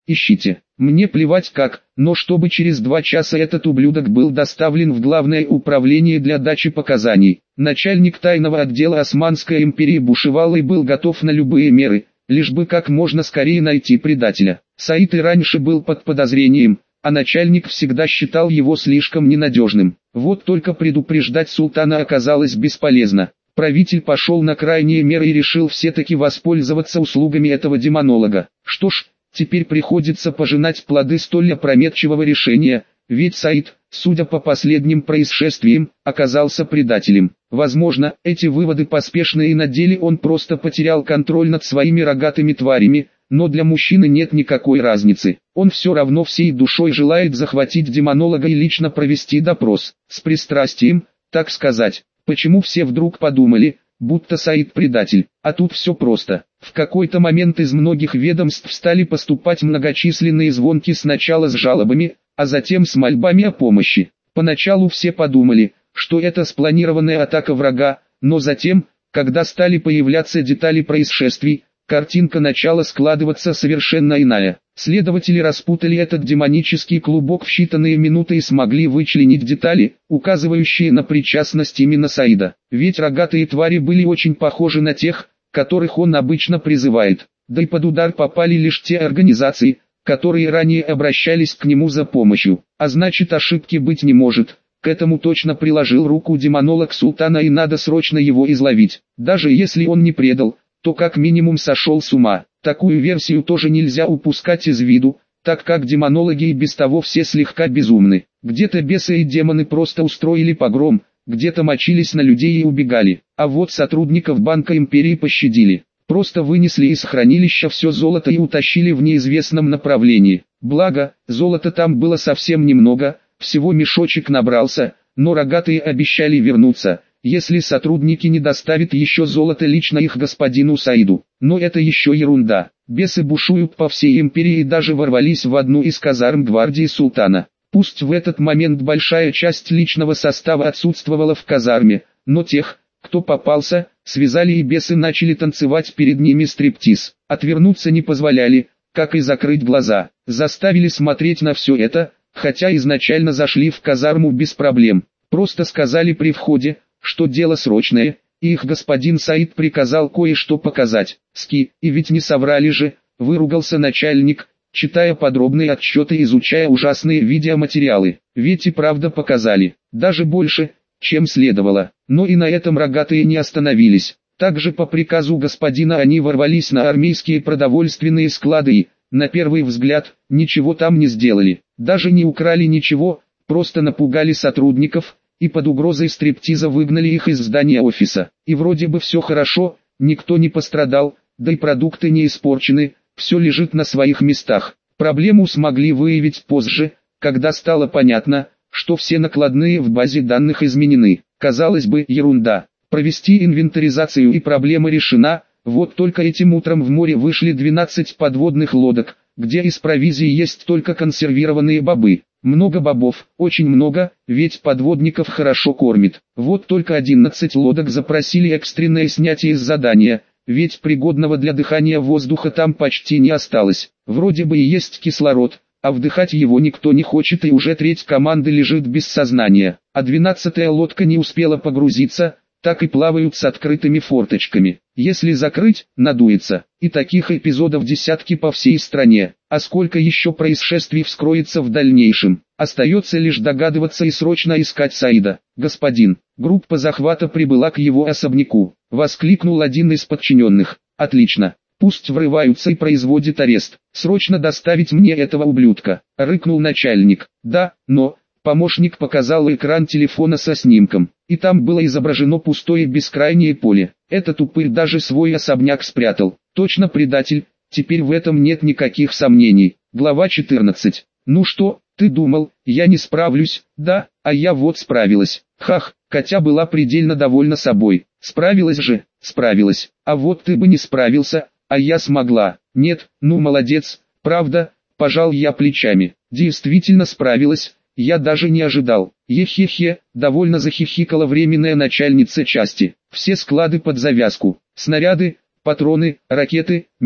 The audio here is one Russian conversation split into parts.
ищите. Мне плевать как, но чтобы через 2 часа этот ублюдок был доставлен в главное управление для дачи показаний. Начальник тайного отдела Османской империи бушевал и был готов на любые меры, лишь бы как можно скорее найти предателя. Саид и раньше был под подозрением, а начальник всегда считал его слишком ненадежным. Вот только предупреждать султана оказалось бесполезно. Правитель пошел на крайние меры и решил все-таки воспользоваться услугами этого демонолога. Что ж, теперь приходится пожинать плоды столь опрометчивого решения, ведь Саид, судя по последним происшествиям, оказался предателем. Возможно, эти выводы поспешны и на деле он просто потерял контроль над своими рогатыми тварями, но для мужчины нет никакой разницы. Он все равно всей душой желает захватить демонолога и лично провести допрос, с пристрастием, так сказать. Почему все вдруг подумали, будто Саид предатель? А тут все просто. В какой-то момент из многих ведомств стали поступать многочисленные звонки сначала с жалобами, а затем с мольбами о помощи. Поначалу все подумали, что это спланированная атака врага, но затем, когда стали появляться детали происшествий, картинка начала складываться совершенно иная. Следователи распутали этот демонический клубок в считанные минуты и смогли вычленить детали, указывающие на причастность именно Саида. Ведь рогатые твари были очень похожи на тех, которых он обычно призывает. Да и под удар попали лишь те организации, которые ранее обращались к нему за помощью. А значит, ошибки быть не может. К этому точно приложил руку демонолог султана и надо срочно его изловить. Даже если он не предал, то как минимум сошел с ума. Такую версию тоже нельзя упускать из виду, так как демонологи и без того все слегка безумны. Где-то бесы и демоны просто устроили погром, где-то мочились на людей и убегали, а вот сотрудников Банка Империи пощадили. Просто вынесли из хранилища все золото и утащили в неизвестном направлении. Благо, золота там было совсем немного, всего мешочек набрался, но рогатые обещали вернуться, если сотрудники не доставят еще золото лично их господину Саиду. Но это еще ерунда. Бесы бушуют по всей империи и даже ворвались в одну из казарм гвардии султана. Пусть в этот момент большая часть личного состава отсутствовала в казарме, но тех, кто попался, связали и бесы начали танцевать перед ними стриптиз. Отвернуться не позволяли, как и закрыть глаза. Заставили смотреть на все это, хотя изначально зашли в казарму без проблем. Просто сказали при входе, что дело срочное, и их господин Саид приказал кое-что показать. И ведь не соврали же, выругался начальник, читая подробные отчеты и изучая ужасные видеоматериалы. Ведь и правда показали, даже больше, чем следовало. Но и на этом рогатые не остановились. Также по приказу господина они ворвались на армейские продовольственные склады и, на первый взгляд, ничего там не сделали. Даже не украли ничего, просто напугали сотрудников, и под угрозой стриптиза выгнали их из здания офиса. И вроде бы все хорошо, никто не пострадал, да и продукты не испорчены, все лежит на своих местах. Проблему смогли выявить позже, когда стало понятно, что все накладные в базе данных изменены. Казалось бы, ерунда. Провести инвентаризацию и проблема решена, вот только этим утром в море вышли 12 подводных лодок, где из провизии есть только консервированные бобы. Много бобов, очень много, ведь подводников хорошо кормит. Вот только 11 лодок запросили экстренное снятие из задания, ведь пригодного для дыхания воздуха там почти не осталось. Вроде бы и есть кислород, а вдыхать его никто не хочет и уже треть команды лежит без сознания. А 12-я лодка не успела погрузиться, так и плавают с открытыми форточками. Если закрыть, надуется. И таких эпизодов десятки по всей стране. А сколько еще происшествий вскроется в дальнейшем? Остается лишь догадываться и срочно искать Саида. «Господин, группа захвата прибыла к его особняку», — воскликнул один из подчиненных. «Отлично. Пусть врываются и производят арест. Срочно доставить мне этого ублюдка», — рыкнул начальник. «Да, но...» Помощник показал экран телефона со снимком, и там было изображено пустое бескрайнее поле. Этот упырь даже свой особняк спрятал. Точно предатель, теперь в этом нет никаких сомнений. Глава 14. «Ну что, ты думал, я не справлюсь?» «Да, а я вот справилась». Хах, Катя была предельно довольна собой. «Справилась же, справилась. А вот ты бы не справился, а я смогла». «Нет, ну молодец, правда», пожал я плечами. «Действительно справилась. Я даже не ожидал». Ехе-хе, довольно захихикала временная начальница части. Все склады под завязку. Снаряды, патроны, ракеты, мины.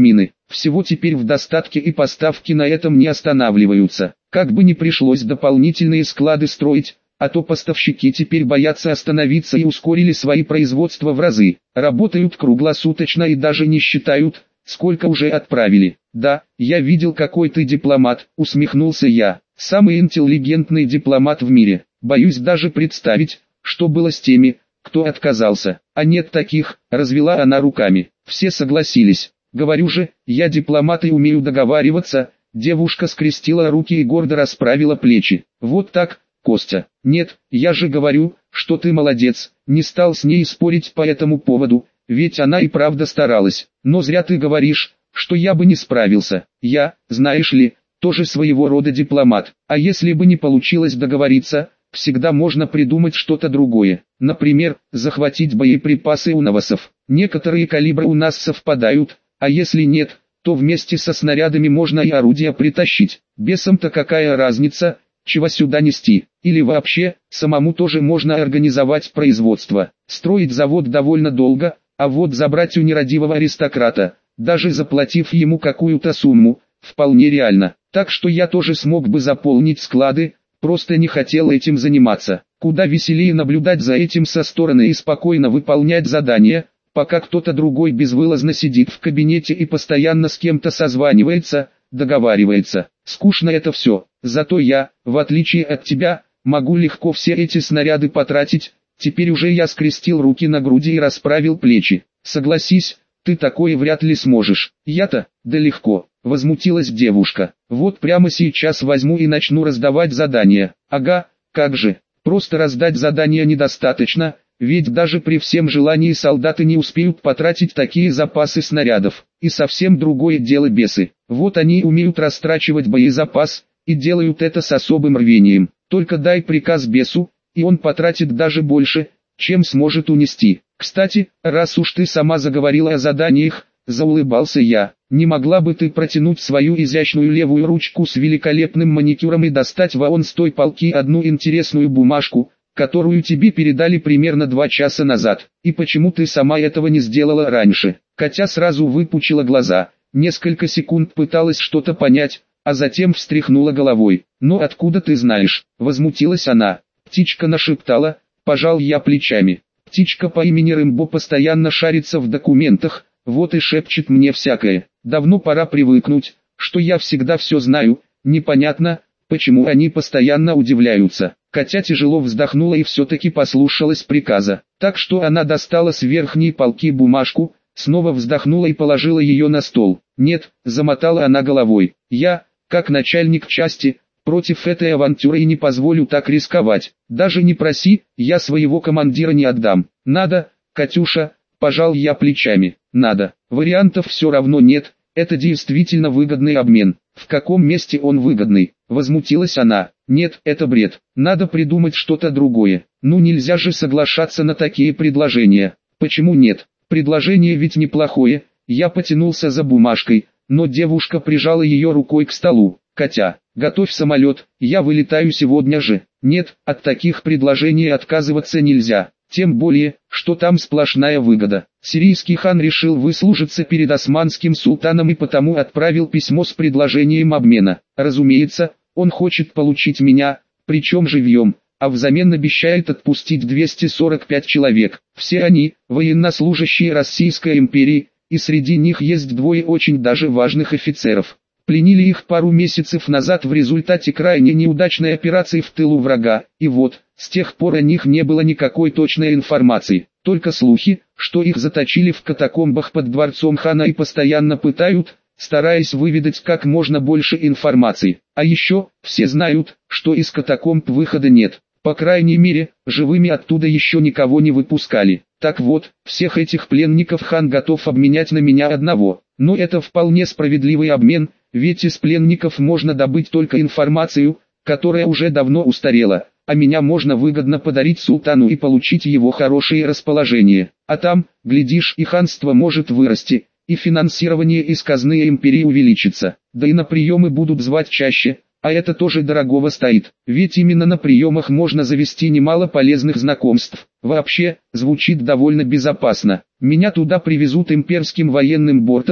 Всего теперь в достатке и поставки на этом не останавливаются. Как бы ни пришлось дополнительные склады строить, а то поставщики теперь боятся остановиться и ускорили свои производства в разы. Работают круглосуточно и даже не считают, сколько уже отправили. Да, я видел, какой ты дипломат, усмехнулся я. Самый интеллигентный дипломат в мире. Боюсь даже представить, что было с теми, кто отказался. А нет таких, развела она руками. Все согласились. Говорю же, я дипломат и умею договариваться. Девушка скрестила руки и гордо расправила плечи. Вот так, Костя. Нет, я же говорю, что ты молодец. Не стал с ней спорить по этому поводу, ведь она и правда старалась. Но зря ты говоришь, что я бы не справился. Я, знаешь ли, тоже своего рода дипломат. А если бы не получилось договориться, всегда можно придумать что-то другое. Например, захватить боеприпасы у новосов. Некоторые калибры у нас совпадают, а если нет, то вместе со снарядами можно и орудия притащить. Бесам-то какая разница, чего сюда нести. Или вообще, самому тоже можно организовать производство. Строить завод довольно долго, а вот забрать у нерадивого аристократа, даже заплатив ему какую-то сумму, вполне реально. Так что я тоже смог бы заполнить склады, просто не хотел этим заниматься. Куда веселее наблюдать за этим со стороны и спокойно выполнять задания, пока кто-то другой безвылазно сидит в кабинете и постоянно с кем-то созванивается, договаривается. Скучно это все. Зато я, в отличие от тебя, могу легко все эти снаряды потратить. Теперь уже я скрестил руки на груди и расправил плечи. Согласись, ты такое вряд ли сможешь. Я-то, да легко, возмутилась девушка. Вот прямо сейчас возьму и начну раздавать задания. Ага, как же, просто раздать задания недостаточно, ведь даже при всем желании солдаты не успеют потратить такие запасы снарядов. И совсем другое дело бесы. Вот они умеют растрачивать боезапас, и делают это с особым рвением. Только дай приказ бесу, и он потратит даже больше, чем сможет унести. Кстати, раз уж ты сама заговорила о заданиях, заулыбался я, не могла бы ты протянуть свою изящную левую ручку с великолепным маникюром и достать вон с той полки одну интересную бумажку, которую тебе передали примерно 2 часа назад, и почему ты сама этого не сделала раньше? Катя сразу выпучила глаза, несколько секунд пыталась что-то понять, а затем встряхнула головой. «Ну откуда ты знаешь?» – возмутилась она. Птичка нашептала, пожал я плечами. Птичка по имени Рэмбо постоянно шарится в документах, вот и шепчет мне всякое. Давно пора привыкнуть, что я всегда все знаю, непонятно, почему они постоянно удивляются. Катя тяжело вздохнула и все-таки послушалась приказа. Так что она достала с верхней полки бумажку, снова вздохнула и положила ее на стол. «Нет», — замотала она головой, — «я, как начальник части, против этой авантюры и не позволю так рисковать. Даже не проси, я своего командира не отдам». «Надо, Катюша», — пожал я плечами, — «надо. Вариантов все равно нет, это действительно выгодный обмен». «В каком месте он выгодный?» — возмутилась она. «Нет, это бред. Надо придумать что-то другое. Ну нельзя же соглашаться на такие предложения». «Почему нет? Предложение ведь неплохое». Я потянулся за бумажкой, но девушка прижала ее рукой к столу. «Катя, готовь самолет, я вылетаю сегодня же». «Нет, от таких предложений отказываться нельзя. Тем более, что там сплошная выгода. Сирийский хан решил выслужиться перед османским султаном и потому отправил письмо с предложением обмена. Разумеется, он хочет получить меня, причем живьем, а взамен обещает отпустить 245 человек. Все они, военнослужащие Российской империи, и среди них есть 2 очень даже важных офицеров. Пленили их пару месяцев назад в результате крайне неудачной операции в тылу врага, и вот, с тех пор о них не было никакой точной информации, только слухи, что их заточили в катакомбах под дворцом хана и постоянно пытают, стараясь выведать как можно больше информации. А еще, все знают, что из катакомб выхода нет, по крайней мере, живыми оттуда еще никого не выпускали. Так вот, всех этих пленников хан готов обменять на меня одного. Но это вполне справедливый обмен, ведь из пленников можно добыть только информацию, которая уже давно устарела, а меня можно выгодно подарить султану и получить его хорошее расположение. А там, глядишь, и ханство может вырасти, и финансирование из казны империи увеличится, да и на приемы будут звать чаще, а это тоже дорогого стоит, ведь именно на приемах можно завести немало полезных знакомств. Вообще, звучит довольно безопасно. Меня туда привезут имперским военным бортом,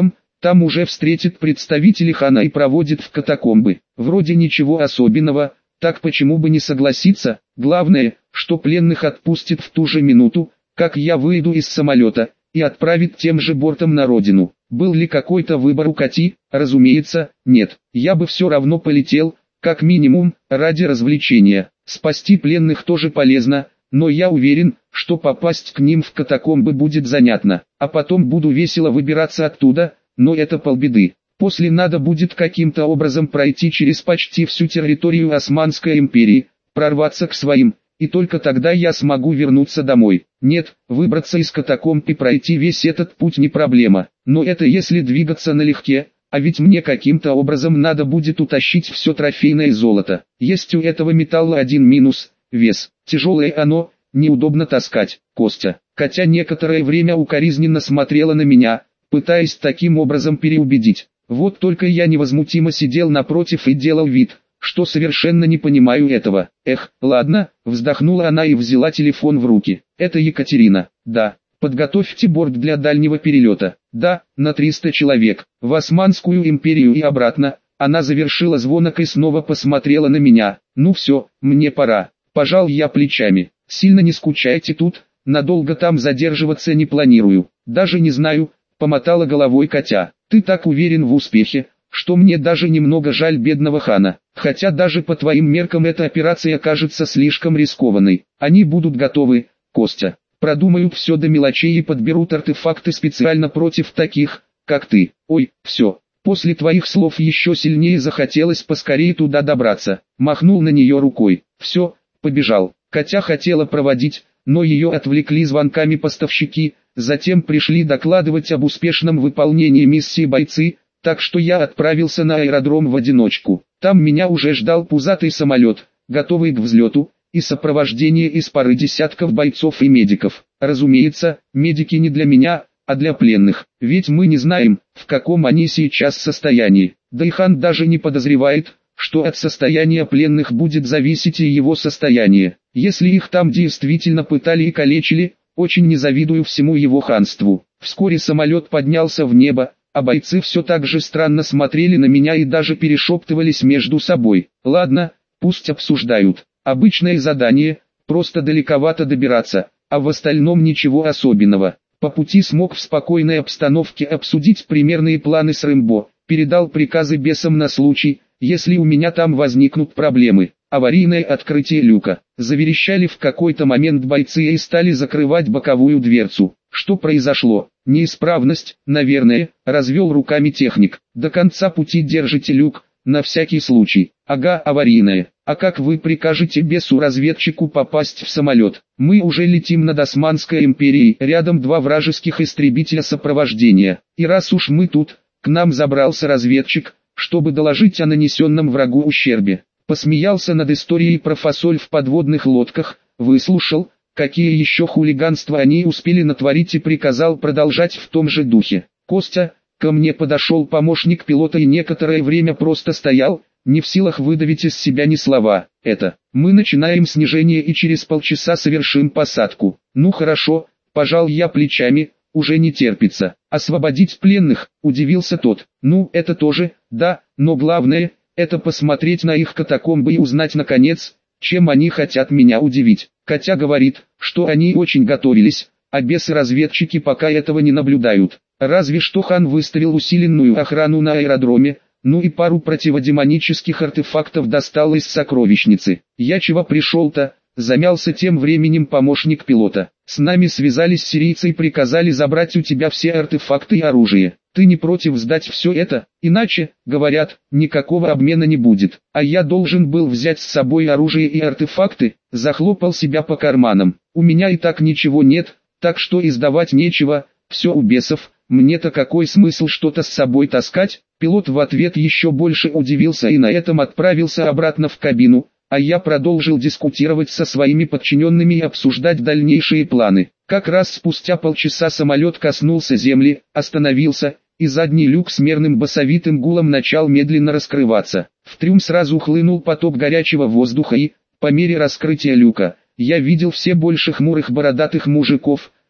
Там уже встретит представителей хана и проводит в катакомбы. Вроде ничего особенного, так почему бы не согласиться? Главное, что пленных отпустит в ту же минуту, как я выйду из самолета, и отправит тем же бортом на родину. Был ли какой-то выбор у Кати? Разумеется, нет. Я бы все равно полетел, как минимум, ради развлечения. Спасти пленных тоже полезно, но я уверен, что попасть к ним в катакомбы будет занятно. А потом буду весело выбираться оттуда, но это полбеды. После надо будет каким-то образом пройти через почти всю территорию Османской империи, прорваться к своим, и только тогда я смогу вернуться домой. Нет, выбраться из катакомб и пройти весь этот путь не проблема, но это если двигаться налегке, а ведь мне каким-то образом надо будет утащить все трофейное золото. Есть у этого металла один минус – вес. Тяжелое оно, неудобно таскать. Костя, Катя некоторое время укоризненно смотрела на меня, пытаясь таким образом переубедить. Вот только я невозмутимо сидел напротив и делал вид, что совершенно не понимаю этого. Эх, ладно, вздохнула она и взяла телефон в руки. Это Екатерина. Да, подготовьте борт для дальнего перелета. Да, на 300 человек. В Османскую империю и обратно. Она завершила звонок и снова посмотрела на меня. Ну все, мне пора. Пожал я плечами. Сильно не скучайте тут, надолго там задерживаться не планирую. Даже не знаю, помотала головой Катя. Ты так уверен в успехе, что мне даже немного жаль бедного хана. Хотя даже по твоим меркам эта операция кажется слишком рискованной. Они будут готовы, Костя. Продумают все до мелочей и подберут артефакты специально против таких, как ты. Ой, все. После твоих слов еще сильнее захотелось поскорее туда добраться. Махнул на нее рукой. Все, побежал. Катя хотела проводить, но ее отвлекли звонками поставщики. Затем пришли докладывать об успешном выполнении миссии бойцы, так что я отправился на аэродром в одиночку. Там меня уже ждал пузатый самолет, готовый к взлету, и сопровождение из пары десятков бойцов и медиков. Разумеется, медики не для меня, а для пленных, ведь мы не знаем, в каком они сейчас состоянии. Да и хан даже не подозревает, что от состояния пленных будет зависеть и его состояние. Если их там действительно пытали и калечили, очень не завидую всему его ханству. Вскоре самолет поднялся в небо, а бойцы все так же странно смотрели на меня и даже перешептывались между собой. Ладно, пусть обсуждают. Обычное задание, просто далековато добираться, а в остальном ничего особенного. По пути смог в спокойной обстановке обсудить примерные планы с Рэмбо, передал приказы бесам на случай, если у меня там возникнут проблемы. Аварийное открытие люка. Заверещали в какой-то момент бойцы и стали закрывать боковую дверцу. Что произошло? Неисправность, наверное, развел руками техник. До конца пути держите люк, на всякий случай. Ага, аварийное. А как вы прикажете бесу-разведчику попасть в самолет? Мы уже летим над Османской империей, рядом два вражеских истребителя сопровождения. И раз уж мы тут, к нам забрался разведчик, чтобы доложить о нанесенном врагу ущербе. Посмеялся над историей про фасоль в подводных лодках, выслушал, какие еще хулиганства они успели натворить и приказал продолжать в том же духе. Костя, ко мне подошел помощник пилота и некоторое время просто стоял, не в силах выдавить из себя ни слова. Это, мы начинаем снижение и через полчаса совершим посадку. Ну хорошо, пожал я плечами, уже не терпится. Освободить пленных, удивился тот. Ну это тоже, да, но главное, это посмотреть на их катакомбы и узнать наконец, чем они хотят меня удивить. Катя говорит, что они очень готовились, а бесы-разведчики пока этого не наблюдают. Разве что хан выставил усиленную охрану на аэродроме, ну и пару противодемонических артефактов достал из сокровищницы. Я чего пришел-то? Замялся тем временем помощник пилота. С нами связались сирийцы и приказали забрать у тебя все артефакты и оружие. Ты не против сдать все это? Иначе, говорят, никакого обмена не будет. А я должен был взять с собой оружие и артефакты, захлопал себя по карманам. У меня и так ничего нет, так что и сдавать нечего, все у бесов. Мне-то какой смысл что-то с собой таскать? Пилот в ответ еще больше удивился и на этом отправился обратно в кабину, а я продолжил дискутировать со своими подчиненными и обсуждать дальнейшие планы. Как раз спустя полчаса самолет коснулся земли, остановился, и задний люк с мерным басовитым гулом начал медленно раскрываться. В трюм сразу хлынул поток горячего воздуха и, по мере раскрытия люка, я видел все больше хмурых бородатых мужиков,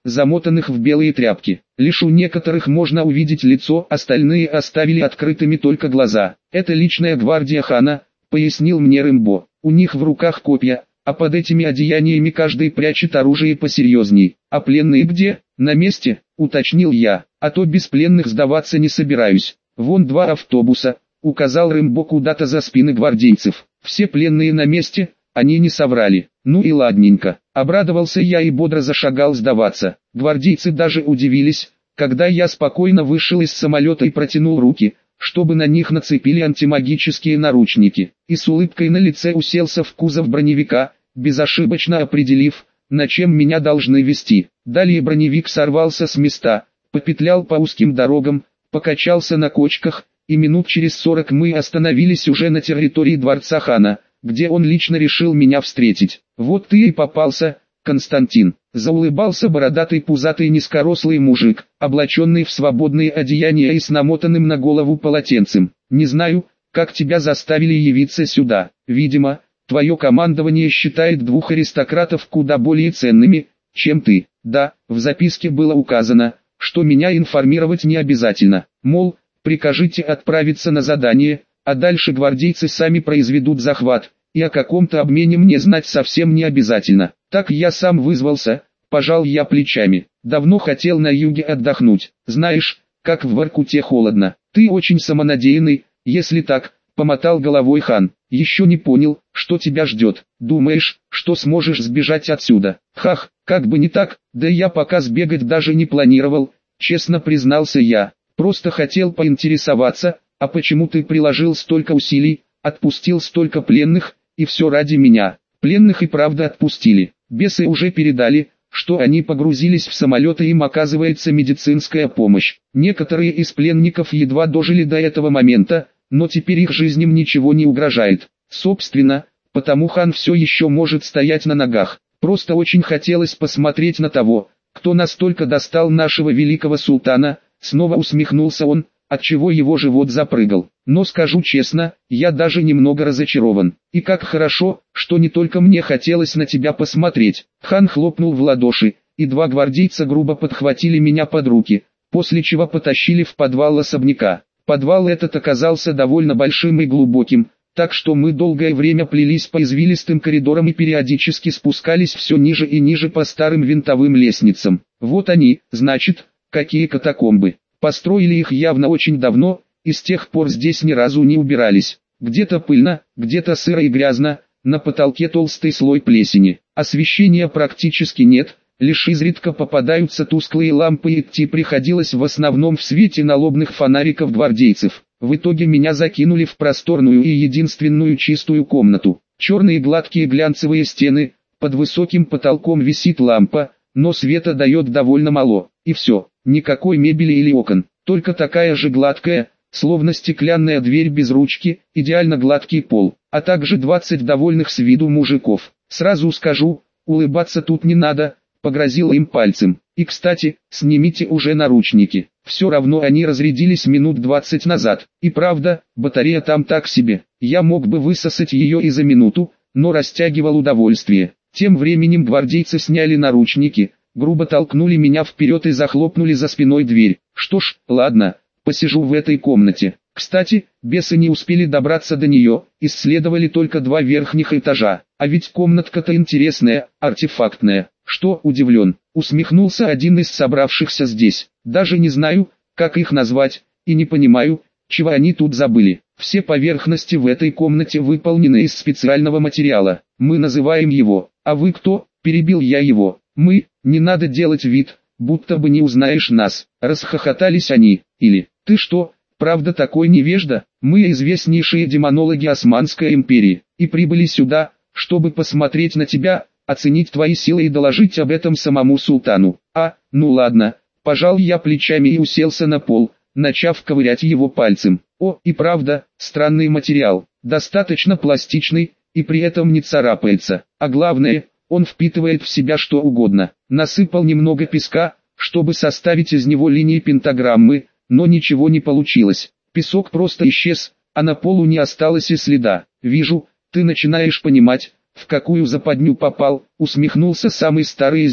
замотанных в белые тряпки. Лишь у некоторых можно увидеть лицо, остальные оставили открытыми только глаза. «Это личная гвардия хана», — пояснил мне Рэмбо. «У них в руках копья, а под этими одеяниями каждый прячет оружие посерьезней». «А пленные где?» «На месте», — уточнил я, — «а то без пленных сдаваться не собираюсь. Вон 2 автобуса», — указал Рэмбо куда-то за спины гвардейцев. «Все пленные на месте». Они не соврали. Ну и ладненько. Обрадовался я и бодро зашагал сдаваться. Гвардейцы даже удивились, когда я спокойно вышел из самолета и протянул руки, чтобы на них нацепили антимагические наручники. И с улыбкой на лице уселся в кузов броневика, безошибочно определив, на чем меня должны везти. Далее броневик сорвался с места, попетлял по узким дорогам, покачался на кочках, и минут через 40 мы остановились уже на территории дворца хана, где он лично решил меня встретить. «Вот ты и попался, Константин», — заулыбался бородатый пузатый низкорослый мужик, облаченный в свободные одеяния и с намотанным на голову полотенцем. «Не знаю, как тебя заставили явиться сюда. Видимо, твое командование считает 2 аристократов куда более ценными, чем ты. Да, в записке было указано, что меня информировать не обязательно. Мол, прикажите отправиться на задание, а дальше гвардейцы сами произведут захват, и о каком-то обмене мне знать совсем не обязательно. Так я сам вызвался», — пожал я плечами. «Давно хотел на юге отдохнуть. Знаешь, как в Воркуте холодно. Ты очень самонадеянный, если так», — помотал головой хан. «Еще не понял, что тебя ждет. Думаешь, что сможешь сбежать отсюда?» «Хах, как бы не так, да я пока сбегать даже не планировал», — честно признался я. «Просто хотел поинтересоваться, а почему ты приложил столько усилий, отпустил столько пленных, и все ради меня?» Пленных и правда отпустили. Бесы уже передали, что они погрузились в самолет и им оказывается медицинская помощь. Некоторые из пленников едва дожили до этого момента, но теперь их жизням ничего не угрожает. Собственно, потому хан все еще может стоять на ногах. Просто очень хотелось посмотреть на того, кто настолько достал нашего великого султана. Снова усмехнулся он, отчего его живот запрыгал. «Но скажу честно, я даже немного разочарован. И как хорошо, что не только мне хотелось на тебя посмотреть». Хан хлопнул в ладоши, и 2 гвардейца грубо подхватили меня под руки, после чего потащили в подвал особняка. Подвал этот оказался довольно большим и глубоким, так что мы долгое время плелись по извилистым коридорам и периодически спускались все ниже и ниже по старым винтовым лестницам. Вот они, значит, какие катакомбы. Построили их явно очень давно, и с тех пор здесь ни разу не убирались. Где-то пыльно, где-то сыро и грязно, на потолке толстый слой плесени. Освещения практически нет, лишь изредка попадаются тусклые лампы, и идти приходилось в основном в свете налобных фонариков гвардейцев. В итоге меня закинули в просторную и единственную чистую комнату. Черные гладкие глянцевые стены, под высоким потолком висит лампа, но света дает довольно мало, и все. Никакой мебели или окон, только такая же гладкая, словно стеклянная дверь без ручки, идеально гладкий пол, а также 20 довольных с виду мужиков. «Сразу скажу, улыбаться тут не надо», — погрозил им пальцем. «И кстати, снимите уже наручники, все равно они разрядились минут 20 назад. И правда, батарея там так себе, я мог бы высосать ее и за минуту, но растягивал удовольствие». Тем временем гвардейцы сняли наручники, грубо толкнули меня вперед и захлопнули за спиной дверь. «Что ж, ладно, посижу в этой комнате». Кстати, бесы не успели добраться до нее, исследовали только 2 верхних этажа. «А ведь комнатка-то интересная, артефактная». «Что?» — удивлен, усмехнулся один из собравшихся здесь. «Даже не знаю, как их назвать, и не понимаю, чего они тут забыли. Все поверхности в этой комнате выполнены из специального материала. Мы называем его. А вы кто?» — перебил я его. «Мы, не надо делать вид, будто бы не узнаешь нас», — расхохотались они. «Или, ты что, правда такой невежда? Мы известнейшие демонологи Османской империи, и прибыли сюда, чтобы посмотреть на тебя, оценить твои силы и доложить об этом самому султану». «А, ну ладно», — пожал я плечами и уселся на пол, начав ковырять его пальцем. «О, и правда, странный материал, достаточно пластичный, и при этом не царапается, а главное, он впитывает в себя что угодно». Насыпал немного песка, чтобы составить из него линии пентаграммы, но ничего не получилось. Песок просто исчез, а на полу не осталось и следа. «Вижу, ты начинаешь понимать, в какую западню попал», — усмехнулся самый старый из них.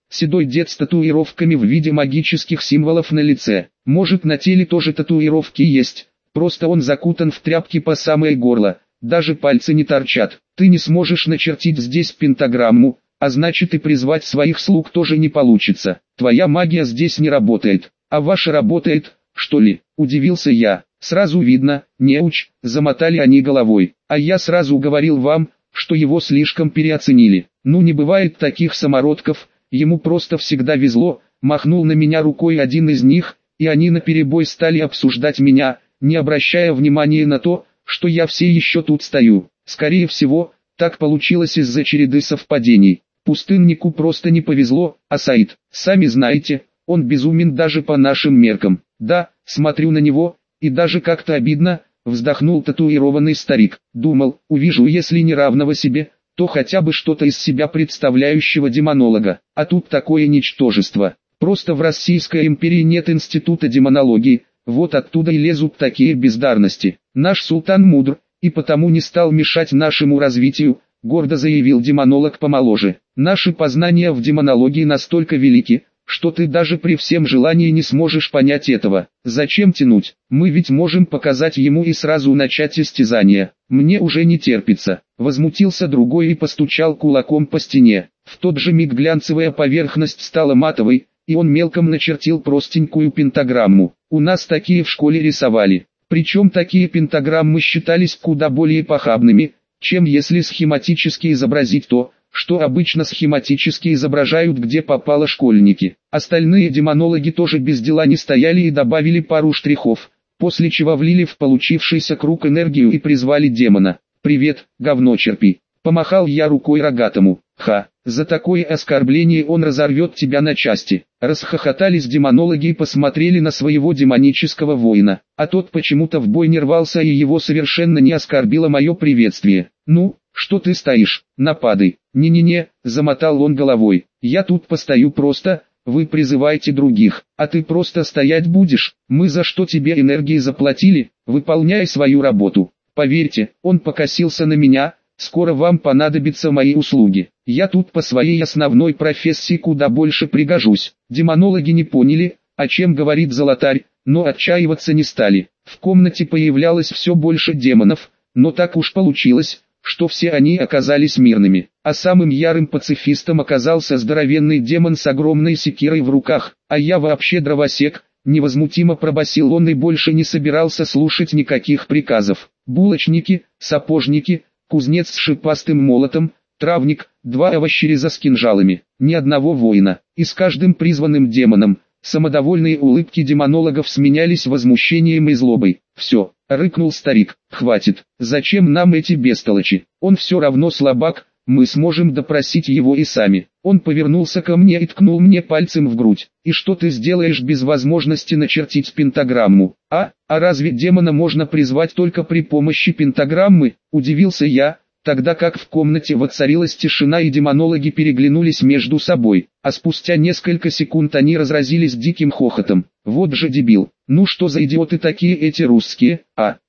Седой дед с татуировками в виде магических символов на лице. Может, на теле тоже татуировки есть, просто он закутан в тряпки по самое горло, даже пальцы не торчат. Ты не сможешь начертить здесь пентаграмму, а значит и призвать своих слуг тоже не получится. Твоя магия здесь не работает, а ваша работает, что ли? Удивился я. Сразу видно, неуч, замотали они головой. А я сразу говорил вам, что его слишком переоценили. Ну не бывает таких самородков, ему просто всегда везло. Махнул на меня рукой один из них, и они наперебой стали обсуждать меня, не обращая внимания на то, что я все еще тут стою. Скорее всего, так получилось из-за череды совпадений. Пустыннику просто не повезло, а Саид, сами знаете, он безумен даже по нашим меркам. Да, смотрю на него, и даже как-то обидно, вздохнул татуированный старик. Думал, увижу если не равного себе, то хотя бы что-то из себя представляющего демонолога. А тут такое ничтожество. Просто в Российской империи нет института демонологии, вот оттуда и лезут такие бездарности. Наш султан мудр, и потому не стал мешать нашему развитию, гордо заявил демонолог помоложе. Наши познания в демонологии настолько велики, что ты даже при всем желании не сможешь понять этого. Зачем тянуть? Мы ведь можем показать ему и сразу начать истязание. Мне уже не терпится. Возмутился другой и постучал кулаком по стене. В тот же миг глянцевая поверхность стала матовой, и он мелком начертил простенькую пентаграмму. У нас такие в школе рисовали. Причем такие пентаграммы считались куда более похабными, чем если схематически изобразить то, что обычно схематически изображают где попало школьники. Остальные демонологи тоже без дела не стояли и добавили пару штрихов, после чего влили в получившийся круг энергию и призвали демона. «Привет, говночерпи!» Помахал я рукой рогатому. «Ха, за такое оскорбление он разорвет тебя на части». Расхохотались демонологи и посмотрели на своего демонического воина, а тот почему-то в бой не рвался и его совершенно не оскорбило мое приветствие. «Ну, что ты стоишь, нападай». «Не-не-не», замотал он головой, «я тут постою просто, вы призываете других, а ты просто стоять будешь, мы за что тебе энергии заплатили, выполняй свою работу». Поверьте, он покосился на меня, скоро вам понадобятся мои услуги. Я тут по своей основной профессии куда больше пригожусь. Демонологи не поняли, о чем говорит Золотарь, но отчаиваться не стали. В комнате появлялось все больше демонов, но так уж получилось, что все они оказались мирными. А самым ярым пацифистом оказался здоровенный демон с огромной секирой в руках. А я вообще дровосек, невозмутимо пробасил он и больше не собирался слушать никаких приказов. Булочники, сапожники, кузнец с шипастым молотом, травник, 2 овощереза с кинжалами, ни одного воина. И с каждым призванным демоном, самодовольные улыбки демонологов сменялись возмущением и злобой. «Все», — рыкнул старик, — «хватит, зачем нам эти бестолочи? Он все равно слабак, мы сможем допросить его и сами». Он повернулся ко мне и ткнул мне пальцем в грудь. «И что ты сделаешь без возможности начертить пентаграмму? А разве демона можно призвать только при помощи пентаграммы?» Удивился я, тогда как в комнате воцарилась тишина и демонологи переглянулись между собой, а спустя несколько секунд они разразились диким хохотом. «Вот же дебил, ну что за идиоты такие эти русские,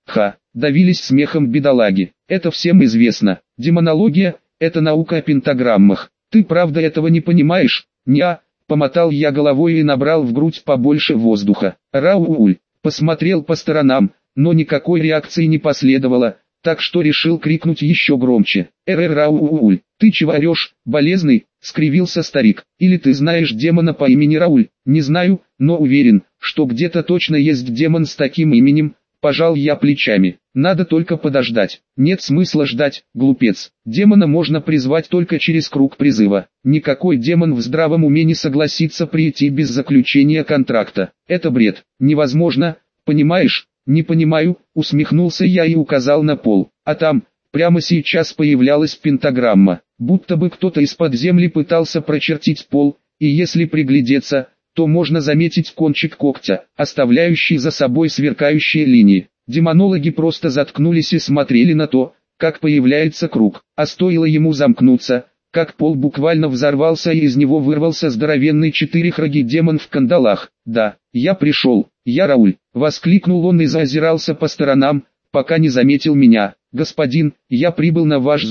давились смехом бедолаги. «Это всем известно, демонология – это наука о пентаграммах. Ты правда этого не понимаешь?» «Неа», помотал я головой и набрал в грудь побольше воздуха. «Рауль», посмотрел по сторонам, но никакой реакции не последовало, так что решил крикнуть еще громче. Рауль, ты чего орешь, болезный?» — скривился старик. «Или ты знаешь демона по имени Рауль?» «Не знаю, но уверен, что где-то точно есть демон с таким именем». Пожал я плечами. «Надо только подождать». «Нет смысла ждать, глупец. Демона можно призвать только через круг призыва. Никакой демон в здравом уме не согласится прийти без заключения контракта. Это бред. Невозможно, понимаешь?» «Не понимаю», усмехнулся я и указал на пол. А там, прямо сейчас появлялась пентаграмма. Будто бы кто-то из-под земли пытался прочертить пол, и если приглядеться, то можно заметить кончик когтя, оставляющий за собой сверкающие линии. Демонологи просто заткнулись и смотрели на то, как появляется круг, а стоило ему замкнуться, как пол буквально взорвался и из него вырвался здоровенный четырехрогий демон в кандалах. «Да, я пришел, я Рауль», — воскликнул он и заозирался по сторонам, пока не заметил меня. «Господин, я прибыл на ваш зов.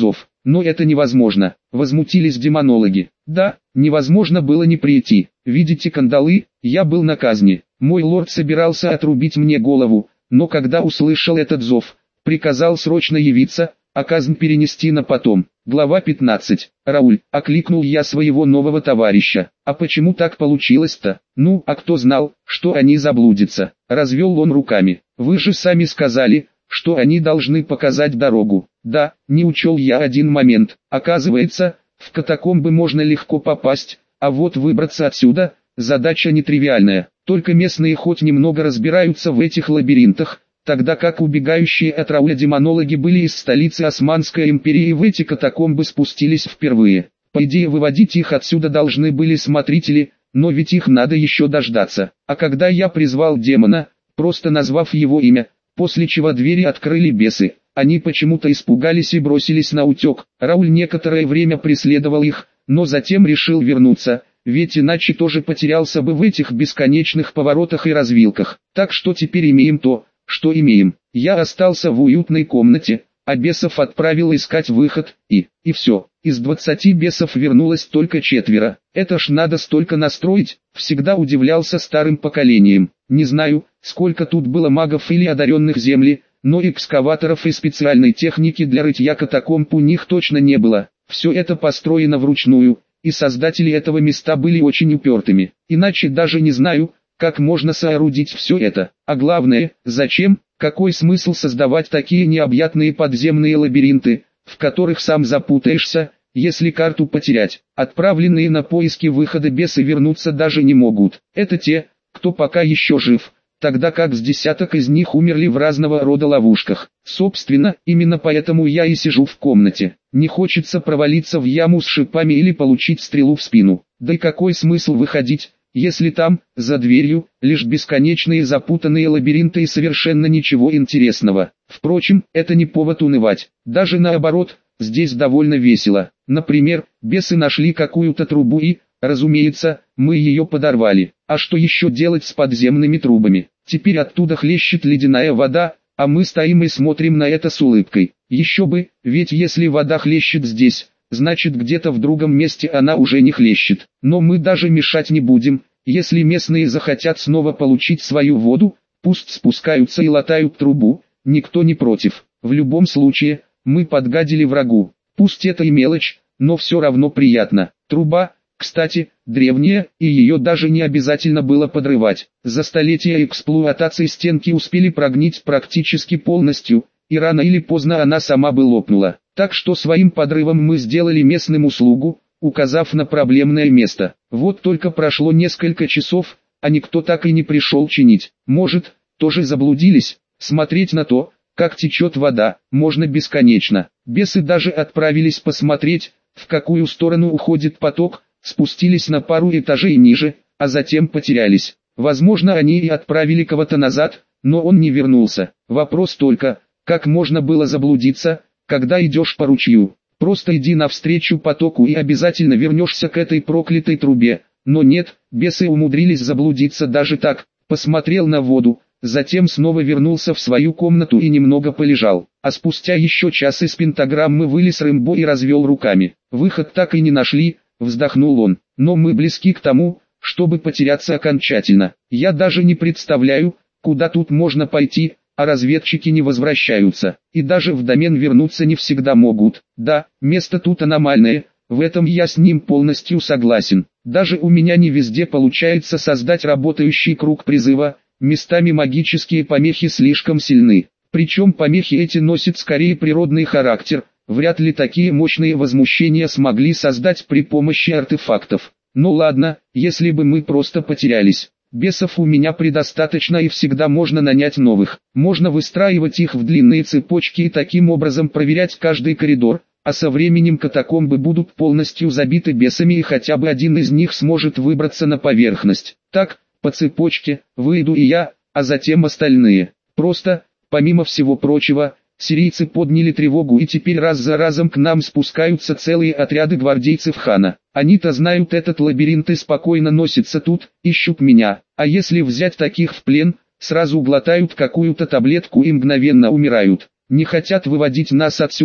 но это невозможно, возмутились демонологи. Да, невозможно было не прийти. Видите кандалы, я был на казни. Мой лорд собирался отрубить мне голову, но когда услышал этот зов, приказал срочно явиться, а казнь перенести на потом. Глава 15. Рауль, окликнул я своего нового товарища. А почему так получилось-то? Ну, а кто знал, что они заблудятся? Развел он руками. Вы же сами сказали, что они должны показать дорогу. Да, не учел я один момент. Оказывается, в катакомбы можно легко попасть, а вот выбраться отсюда – задача нетривиальная. Только местные хоть немного разбираются в этих лабиринтах, тогда как убегающие от Рауля демонологи были из столицы Османской империи и в эти катакомбы спустились впервые. По идее, выводить их отсюда должны были смотрители, но ведь их надо еще дождаться. А когда я призвал демона, просто назвав его имя, после чего двери открыли бесы, они почему-то испугались и бросились на утек. Рауль некоторое время преследовал их, но затем решил вернуться, ведь иначе тоже потерялся бы в этих бесконечных поворотах и развилках. Так что теперь имеем то, что имеем. Я остался в уютной комнате, а бесов отправил искать выход, и все. Из 20 бесов вернулось только 4. Это ж надо столько настроить, всегда удивлялся старым поколением. Не знаю, сколько тут было магов или одаренных земли, но экскаваторов и специальной техники для рытья катакомб у них точно не было. Все это построено вручную, и создатели этого места были очень упертыми. Иначе даже не знаю, как можно соорудить все это. А главное, зачем, какой смысл создавать такие необъятные подземные лабиринты, в которых сам запутаешься, если карту потерять. Отправленные на поиски выхода бесы вернуться даже не могут. Это те, кто пока еще жив, тогда как с десяток из них умерли в разного рода ловушках. Собственно, именно поэтому я и сижу в комнате. Не хочется провалиться в яму с шипами или получить стрелу в спину. Да и какой смысл выходить, если там, за дверью, лишь бесконечные запутанные лабиринты и совершенно ничего интересного. Впрочем, это не повод унывать. Даже наоборот, здесь довольно весело. Например, бесы нашли какую-то трубу и, разумеется, мы ее подорвали. А что еще делать с подземными трубами? Теперь оттуда хлещет ледяная вода, а мы стоим и смотрим на это с улыбкой. Еще бы, ведь если вода хлещет здесь, значит где-то в другом месте она уже не хлещет. Но мы даже мешать не будем. Если местные захотят снова получить свою воду, пусть спускаются и латают трубу, никто не против. В любом случае, мы подгадили врагу. Пусть это и мелочь, но все равно приятно. Труба, кстати, древняя, и ее даже не обязательно было подрывать. За столетия эксплуатации стенки успели прогнить практически полностью, и рано или поздно она сама бы лопнула. Так что своим подрывом мы сделали местным услугу, указав на проблемное место. Вот только прошло несколько часов, а никто так и не пришел чинить. Может, тоже заблудились? Смотреть на то, как течет вода, можно бесконечно. Бесы даже отправились посмотреть, в какую сторону уходит поток, спустились на пару этажей ниже, а затем потерялись. Возможно, они и отправили кого-то назад, но он не вернулся. Вопрос только, как можно было заблудиться, когда идешь по ручью? Просто иди навстречу потоку и обязательно вернешься к этой проклятой трубе. Но нет, бесы умудрились заблудиться даже так. Посмотрел на воду, затем снова вернулся в свою комнату и немного полежал. А спустя еще час из пентаграммы вылез Рэмбо и развел руками. Выход так и не нашли, вздохнул он. Но мы близки к тому, чтобы потеряться окончательно. Я даже не представляю, куда тут можно пойти, а разведчики не возвращаются. И даже в домен вернуться не всегда могут. Да, место тут аномальное, в этом я с ним полностью согласен. Даже у меня не везде получается создать работающий круг призыва, местами магические помехи слишком сильны. Причем помехи эти носят скорее природный характер, вряд ли такие мощные возмущения смогли создать при помощи артефактов. Ну ладно, если бы мы просто потерялись. Бесов у меня предостаточно и всегда можно нанять новых. Можно выстраивать их в длинные цепочки и таким образом проверять каждый коридор, а со временем катакомбы будут полностью забиты бесами и хотя бы один из них сможет выбраться на поверхность. Так, по цепочке, выйду и я, а затем остальные. Просто, помимо всего прочего, сирийцы подняли тревогу и теперь раз за разом к нам спускаются целые отряды гвардейцев хана. Они-то знают этот лабиринт и спокойно носятся тут, ищут меня. А если взять таких в плен, сразу глотают какую-то таблетку и мгновенно умирают. Не хотят выводить нас отсюда,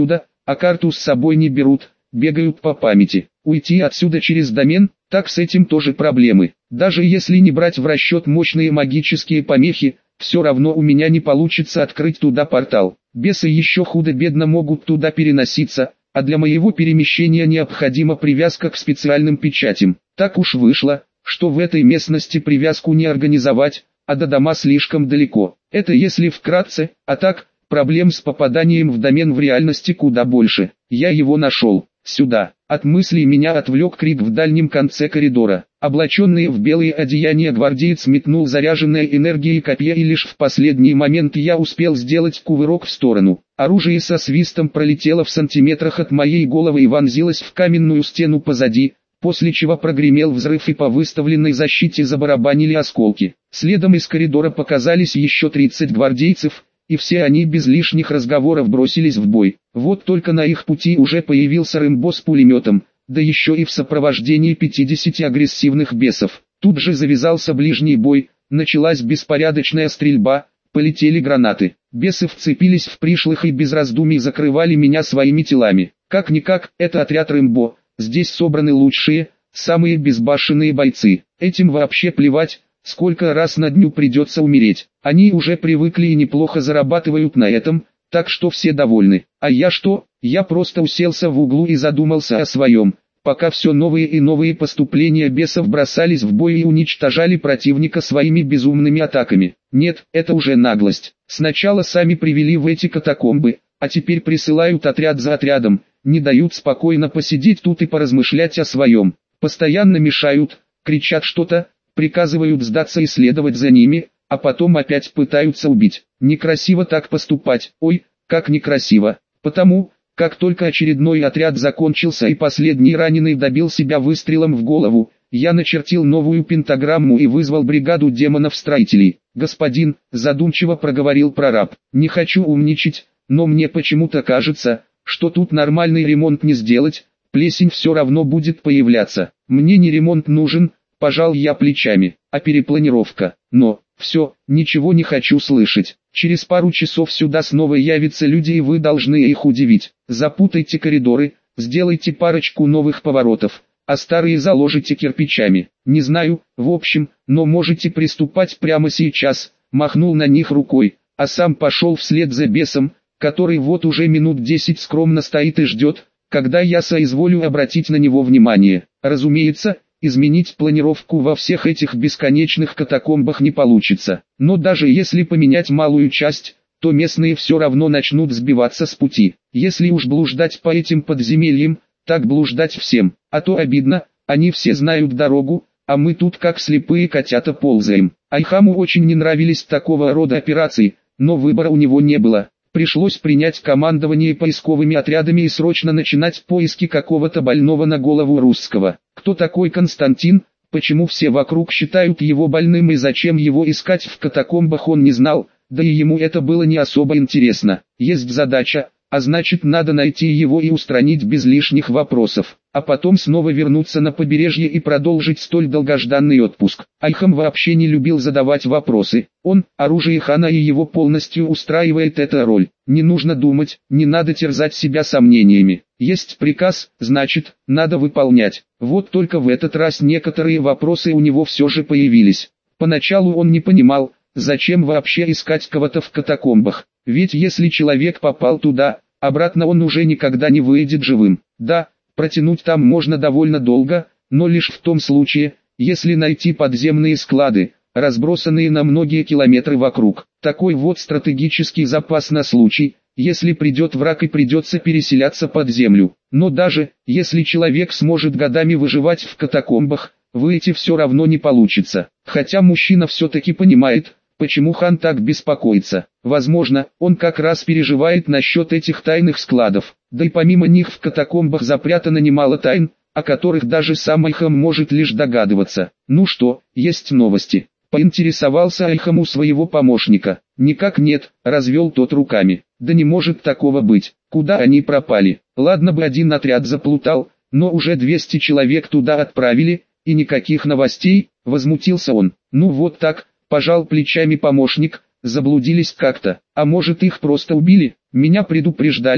а карту с собой не берут, бегают по памяти. Уйти отсюда через домен, так с этим тоже проблемы. Даже если не брать в расчет мощные магические помехи, все равно у меня не получится открыть туда портал. Бесы еще худо-бедно могут туда переноситься, а для моего перемещения необходима привязка к специальным печатям. Так уж вышло, что в этой местности привязку не организовать, а до дома слишком далеко. Это если вкратце, а так, проблем с попаданием в домен в реальности куда больше. Я его нашел. Сюда. От мыслей меня отвлек крик в дальнем конце коридора. Облаченный в белые одеяния гвардеец метнул заряженное энергией копье, и лишь в последний момент я успел сделать кувырок в сторону. Оружие со свистом пролетело в сантиметрах от моей головы и вонзилось в каменную стену позади, после чего прогремел взрыв и по выставленной защите забарабанили осколки. Следом из коридора показались еще 30 гвардейцев, и все они без лишних разговоров бросились в бой. Вот только на их пути уже появился Рэмбо с пулеметом, да еще и в сопровождении 50 агрессивных бесов. Тут же завязался ближний бой, началась беспорядочная стрельба, полетели гранаты. Бесы вцепились в пришлых и без раздумий закрывали меня своими телами. Как-никак, это отряд Рэмбо, здесь собраны лучшие, самые безбашенные бойцы. Этим вообще плевать, сколько раз на дню придется умереть. Они уже привыкли и неплохо зарабатывают на этом, так что все довольны. А я что? Я просто уселся в углу и задумался о своем. Пока все новые и новые поступления бесов бросались в бой и уничтожали противника своими безумными атаками. Нет, это уже наглость. Сначала сами привели в эти катакомбы, а теперь присылают отряд за отрядом, не дают спокойно посидеть тут и поразмышлять о своем. Постоянно мешают, кричат что-то, приказывают сдаться и следовать за ними, а потом опять пытаются убить. Некрасиво так поступать, ой, как некрасиво. Потому, как только очередной отряд закончился и последний раненый добил себя выстрелом в голову, я начертил новую пентаграмму и вызвал бригаду демонов-строителей. «Господин», задумчиво проговорил прораб, «не хочу умничать, но мне почему-то кажется, что тут нормальный ремонт не сделать, плесень все равно будет появляться. Мне не ремонт нужен», пожал я плечами, а перепланировка. Но, все, ничего не хочу слышать. Через пару часов сюда снова явятся люди и вы должны их удивить. Запутайте коридоры, сделайте парочку новых поворотов, а старые заложите кирпичами. Не знаю, в общем, но можете приступать прямо сейчас. Махнул на них рукой, а сам пошел вслед за бесом, который вот уже минут 10 скромно стоит и ждет, когда я соизволю обратить на него внимание. Разумеется, изменить планировку во всех этих бесконечных катакомбах не получится. Но даже если поменять малую часть, то местные все равно начнут сбиваться с пути. Если уж блуждать по этим подземельям, так блуждать всем. А то обидно, они все знают дорогу, а мы тут как слепые котята ползаем. Айхаму очень не нравились такого рода операции, но выбора у него не было. Пришлось принять командование поисковыми отрядами и срочно начинать поиски какого-то больного на голову русского. Кто такой Константин, почему все вокруг считают его больным и зачем его искать в катакомбах он не знал, да и ему это было не особо интересно. Есть задача, а значит надо найти его и устранить без лишних вопросов, а потом снова вернуться на побережье и продолжить столь долгожданный отпуск. Айхам вообще не любил задавать вопросы, оружие хана и его полностью устраивает эта роль. Не нужно думать, не надо терзать себя сомнениями. Есть приказ, значит, надо выполнять. Вот только в этот раз некоторые вопросы у него все же появились. Поначалу он не понимал, зачем вообще искать кого-то в катакомбах, ведь если человек попал туда, обратно он уже никогда не выйдет живым. Да, протянуть там можно довольно долго, но лишь в том случае, если найти подземные склады, разбросанные на многие километры вокруг. Такой вот стратегический запас на случай, если придет враг и придется переселяться под землю. Но даже, если человек сможет годами выживать в катакомбах, выйти все равно не получится. Хотя мужчина все-таки понимает, почему хан так беспокоится. Возможно, он как раз переживает насчет этих тайных складов. Да и помимо них в катакомбах запрятано немало тайн, о которых даже сам Айхам может лишь догадываться. Ну что, есть новости? Поинтересовался Айхам у своего помощника. Никак нет, развел тот руками. Да не может такого быть. Куда они пропали? Ладно бы один отряд заплутал, но уже 200 человек туда отправили, и никаких новостей, возмутился он. Ну вот так, пожал плечами помощник, заблудились как-то. А может их просто убили? Меня предупреждали,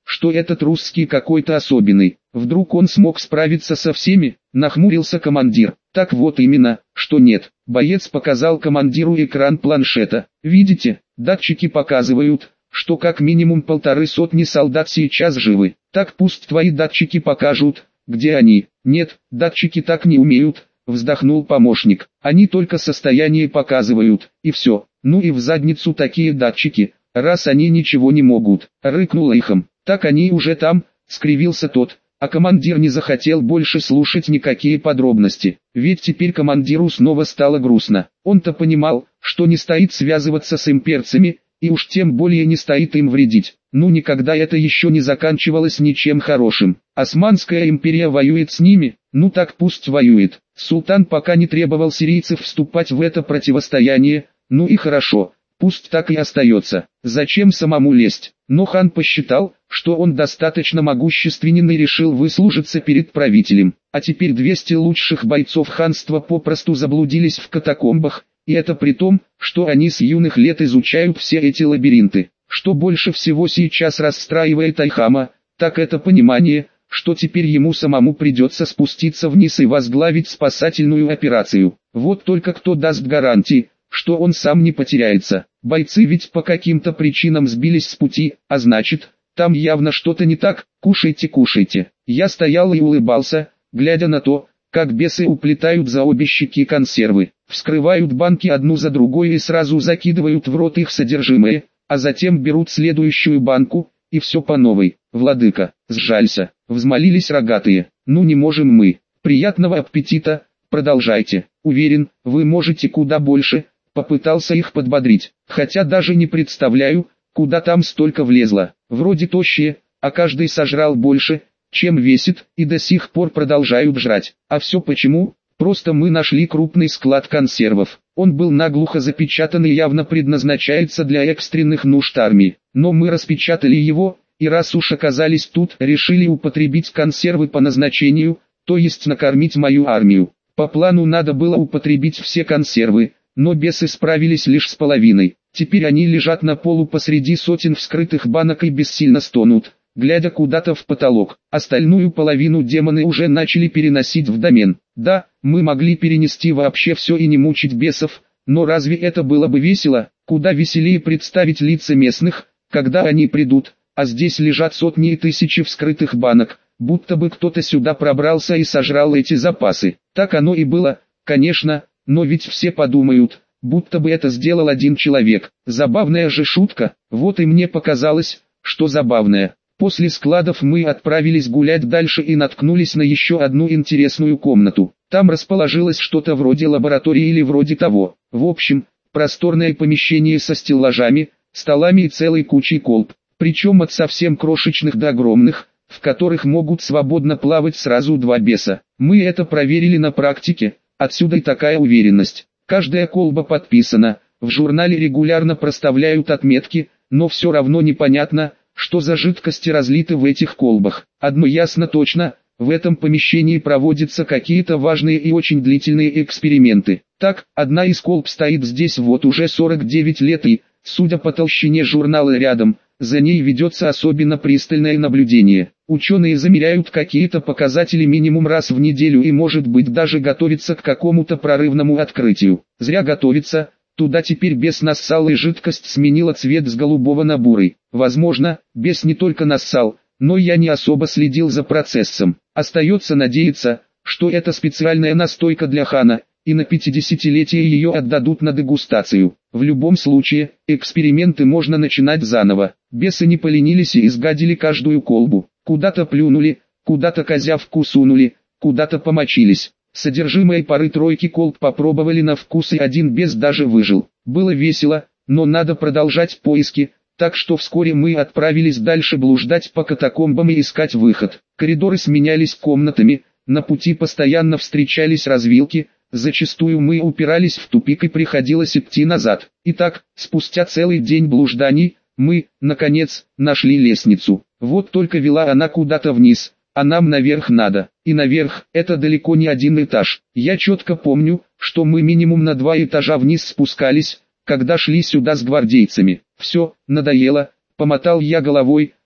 что этот русский какой-то особенный. Вдруг он смог справиться со всеми, нахмурился командир. Так вот именно, что нет. Боец показал командиру экран планшета. Видите, датчики показывают, что как минимум 150 солдат сейчас живы. Так пусть твои датчики покажут, где они. Нет, датчики так не умеют, вздохнул помощник. Они только состояние показывают, и все. Ну и в задницу такие датчики, раз они ничего не могут. Рыкнул Ихом. Так они уже там, скривился тот. А командир не захотел больше слушать никакие подробности, ведь теперь командиру снова стало грустно. Он-то понимал, что не стоит связываться с имперцами, и уж тем более не стоит им вредить. Ну никогда это еще не заканчивалось ничем хорошим. Османская империя воюет с ними, ну так пусть воюет. Султан пока не требовал сирийцев вступать в это противостояние, ну и хорошо. Пусть так и остается. Зачем самому лезть? Но хан посчитал, что он достаточно могущественен и решил выслужиться перед правителем. А теперь 200 лучших бойцов ханства попросту заблудились в катакомбах, и это при том, что они с юных лет изучают все эти лабиринты. Что больше всего сейчас расстраивает Айхама, так это понимание, что теперь ему самому придется спуститься вниз и возглавить спасательную операцию. Вот только кто даст гарантии, что он сам не потеряется. Бойцы ведь по каким-то причинам сбились с пути, а значит, там явно что-то не так. Кушайте, кушайте. Я стоял и улыбался, глядя на то, как бесы уплетают за обе щеки консервы, вскрывают банки одну за другой и сразу закидывают в рот их содержимое, а затем берут следующую банку, и все по новой. Владыка, сжалься, взмолились рогатые. Ну не можем мы. Приятного аппетита, продолжайте. Уверен, вы можете куда больше. Попытался их подбодрить, хотя даже не представляю, куда там столько влезло. Вроде тощие, а каждый сожрал больше, чем весит, и до сих пор продолжают жрать. А все почему? Просто мы нашли крупный склад консервов. Он был наглухо запечатан и явно предназначается для экстренных нужд армии. Но мы распечатали его, и раз уж оказались тут, решили употребить консервы по назначению, то есть накормить мою армию. По плану надо было употребить все консервы, но бесы справились лишь с половиной. Теперь они лежат на полу посреди сотен вскрытых банок и бессильно стонут, глядя куда-то в потолок. Остальную половину демоны уже начали переносить в домен. Да, мы могли перенести вообще все и не мучить бесов, но разве это было бы весело? Куда веселее представить лица местных, когда они придут, а здесь лежат сотни и тысячи вскрытых банок, будто бы кто-то сюда пробрался и сожрал эти запасы. Так оно и было, конечно. Но ведь все подумают, будто бы это сделал один человек. Забавная же шутка, вот и мне показалось, что забавная. После складов мы отправились гулять дальше и наткнулись на еще одну интересную комнату. Там расположилось что-то вроде лаборатории или вроде того. В общем, просторное помещение со стеллажами, столами и целой кучей колб. Причем от совсем крошечных до огромных, в которых могут свободно плавать сразу два беса. Мы это проверили на практике. Отсюда и такая уверенность. Каждая колба подписана, в журнале регулярно проставляют отметки, но все равно непонятно, что за жидкости разлиты в этих колбах. Одно ясно точно, в этом помещении проводятся какие-то важные и очень длительные эксперименты. Так, одна из колб стоит здесь вот уже 49 лет и, судя по толщине журнала рядом, за ней ведется особенно пристальное наблюдение. Ученые замеряют какие-то показатели минимум раз в неделю и может быть даже готовятся к какому-то прорывному открытию. Зря готовится, туда теперь бес нассал и жидкость сменила цвет с голубого на бурый. Возможно, бес не только нассал, но я не особо следил за процессом. Остается надеяться, что это специальная настойка для хана, и на 50-летие ее отдадут на дегустацию. В любом случае, эксперименты можно начинать заново. Бесы не поленились и изгадили каждую колбу. Куда-то плюнули, куда-то козявку сунули, куда-то помочились. Содержимое пары-тройки колб попробовали на вкус и один бес даже выжил. Было весело, но надо продолжать поиски, так что вскоре мы отправились дальше блуждать по катакомбам и искать выход. Коридоры сменялись комнатами, на пути постоянно встречались развилки, зачастую мы упирались в тупик и приходилось идти назад. Итак, спустя целый день блужданий, мы, наконец, нашли лестницу. Вот только вела она куда-то вниз, а нам наверх надо. И наверх, это далеко не один этаж. Я четко помню, что мы минимум на 2 этажа вниз спускались, когда шли сюда с гвардейцами. Все, надоело, помотал я головой,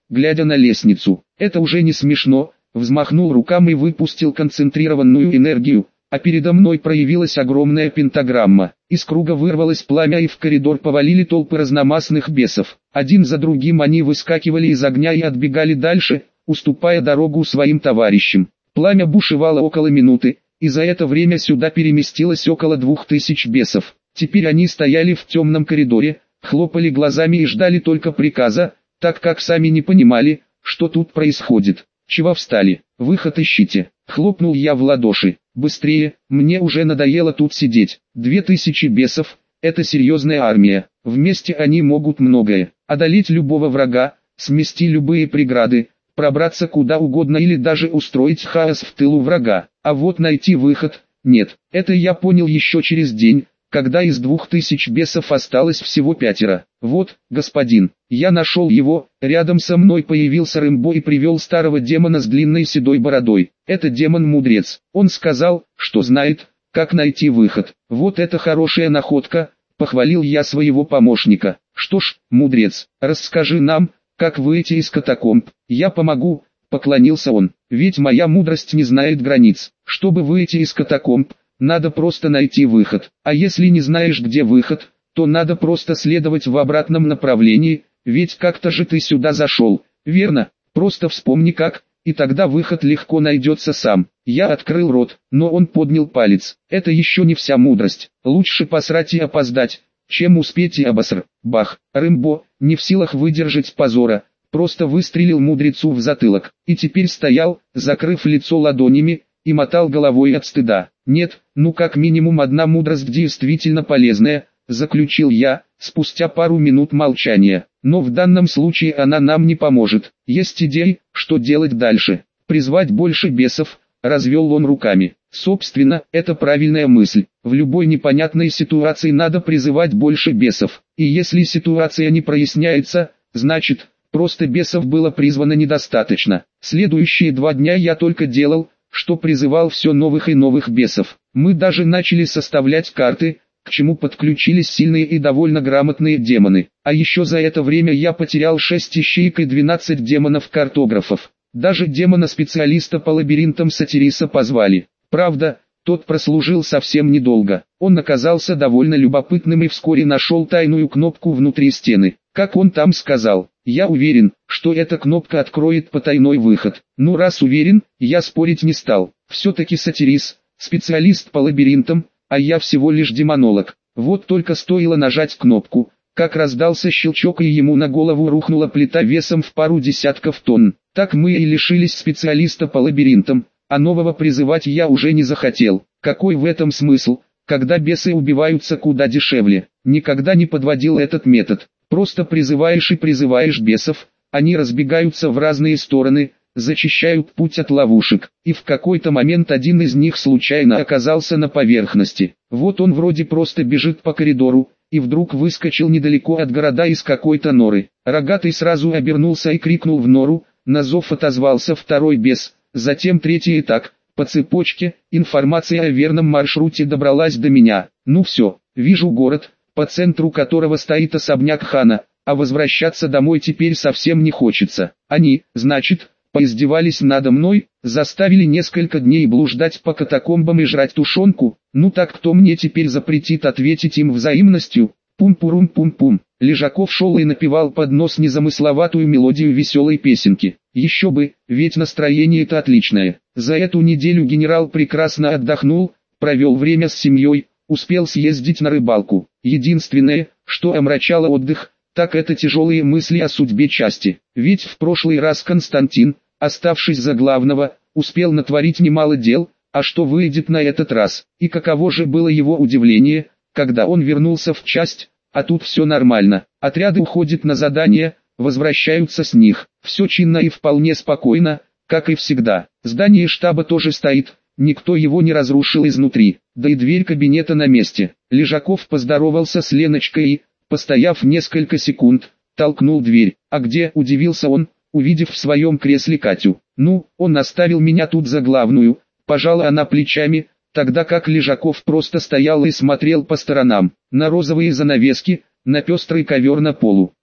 глядя на лестницу. Это уже не смешно, взмахнул руками и выпустил концентрированную энергию, а передо мной проявилась огромная пентаграмма. Из круга вырвалось пламя и в коридор повалили толпы разномастных бесов. Один за другим они выскакивали из огня и отбегали дальше, уступая дорогу своим товарищам. Пламя бушевало около минуты, и за это время сюда переместилось около 2000 бесов. Теперь они стояли в темном коридоре, хлопали глазами и ждали только приказа, так как сами не понимали, что тут происходит. «Чего встали? Выход ищите!» Хлопнул я в ладоши. «Быстрее, мне уже надоело тут сидеть. 2000 бесов – это серьезная армия. Вместе они могут многое. Одолеть любого врага, смести любые преграды, пробраться куда угодно или даже устроить хаос в тылу врага. А вот найти выход – нет. Это я понял еще через день, когда из 2000 бесов осталось всего 5. Вот, господин, я нашел его, рядом со мной появился Рэмбо и привел старого демона с длинной седой бородой. Это демон-мудрец. Он сказал, что знает, как найти выход. Вот это хорошая находка, похвалил я своего помощника. Что ж, мудрец, расскажи нам, как выйти из катакомб. Я помогу, поклонился он, ведь моя мудрость не знает границ. Чтобы выйти из катакомб, надо просто найти выход. А если не знаешь, где выход, то надо просто следовать в обратном направлении, ведь как-то же ты сюда зашел, верно? Просто вспомни как, и тогда выход легко найдется сам. Я открыл рот, но он поднял палец. Это еще не вся мудрость. Лучше посрать и опоздать, чем успеть и обоср. Бах! Рэмбо, не в силах выдержать позора, просто выстрелил мудрецу в затылок. И теперь стоял, закрыв лицо ладонями, и мотал головой от стыда. «Нет, ну как минимум одна мудрость действительно полезная», заключил я, спустя пару минут молчания. «Но в данном случае она нам не поможет. Есть идеи, что делать дальше. Призвать больше бесов», развел он руками. «Собственно, это правильная мысль. В любой непонятной ситуации надо призывать больше бесов. И если ситуация не проясняется, значит, просто бесов было призвано недостаточно. Следующие 2 дня я только делал, что призывал все новых и новых бесов. Мы даже начали составлять карты, к чему подключились сильные и довольно грамотные демоны. А еще за это время я потерял 6 ищеек и 12 демонов-картографов. Даже демона-специалиста по лабиринтам Сатириса позвали. Правда, тот прослужил совсем недолго. Он оказался довольно любопытным и вскоре нашел тайную кнопку внутри стены. Как он там сказал, я уверен, что эта кнопка откроет потайной выход. Ну раз уверен, я спорить не стал. Все-таки Сатирис, специалист по лабиринтам, а я всего лишь демонолог. Вот только стоило нажать кнопку, как раздался щелчок и ему на голову рухнула плита весом в пару десятков тонн. Так мы и лишились специалиста по лабиринтам, а нового призывать я уже не захотел. Какой в этом смысл, когда бесы убиваются куда дешевле? Никогда не подводил этот метод. Просто призываешь и призываешь бесов, они разбегаются в разные стороны, зачищают путь от ловушек, и в какой-то момент один из них случайно оказался на поверхности. Вот он вроде просто бежит по коридору, и вдруг выскочил недалеко от города из какой-то норы. Рогатый сразу обернулся и крикнул в нору, на зов отозвался второй бес, затем третий и так, по цепочке, информация о верном маршруте добралась до меня. Ну все, вижу город, по центру которого стоит особняк хана, а возвращаться домой теперь совсем не хочется. Они, значит, поиздевались надо мной, заставили несколько дней блуждать по катакомбам и жрать тушенку. Ну так кто мне теперь запретит ответить им взаимностью? Пум-пурум-пум-пум. Лежаков шел и напевал под нос незамысловатую мелодию веселой песенки. Еще бы, ведь настроение-то отличное. За эту неделю генерал прекрасно отдохнул, провел время с семьей, успел съездить на рыбалку. Единственное, что омрачало отдых, так это тяжелые мысли о судьбе части. Ведь в прошлый раз Константин, оставшись за главного, успел натворить немало дел, а что выйдет на этот раз? И каково же было его удивление, когда он вернулся в часть, а тут все нормально. Отряды уходят на задания, возвращаются с них. Все чинно и вполне спокойно, как и всегда. Здание штаба тоже стоит, никто его не разрушил изнутри. Да и дверь кабинета на месте. Лежаков поздоровался с Леночкой и, постояв несколько секунд, толкнул дверь. «А где?» – удивился он, увидев в своем кресле Катю. «Ну, он оставил меня тут за главную», – пожала она плечами, тогда как Лежаков просто стоял и смотрел по сторонам, на розовые занавески, на пестрый ковер на полу.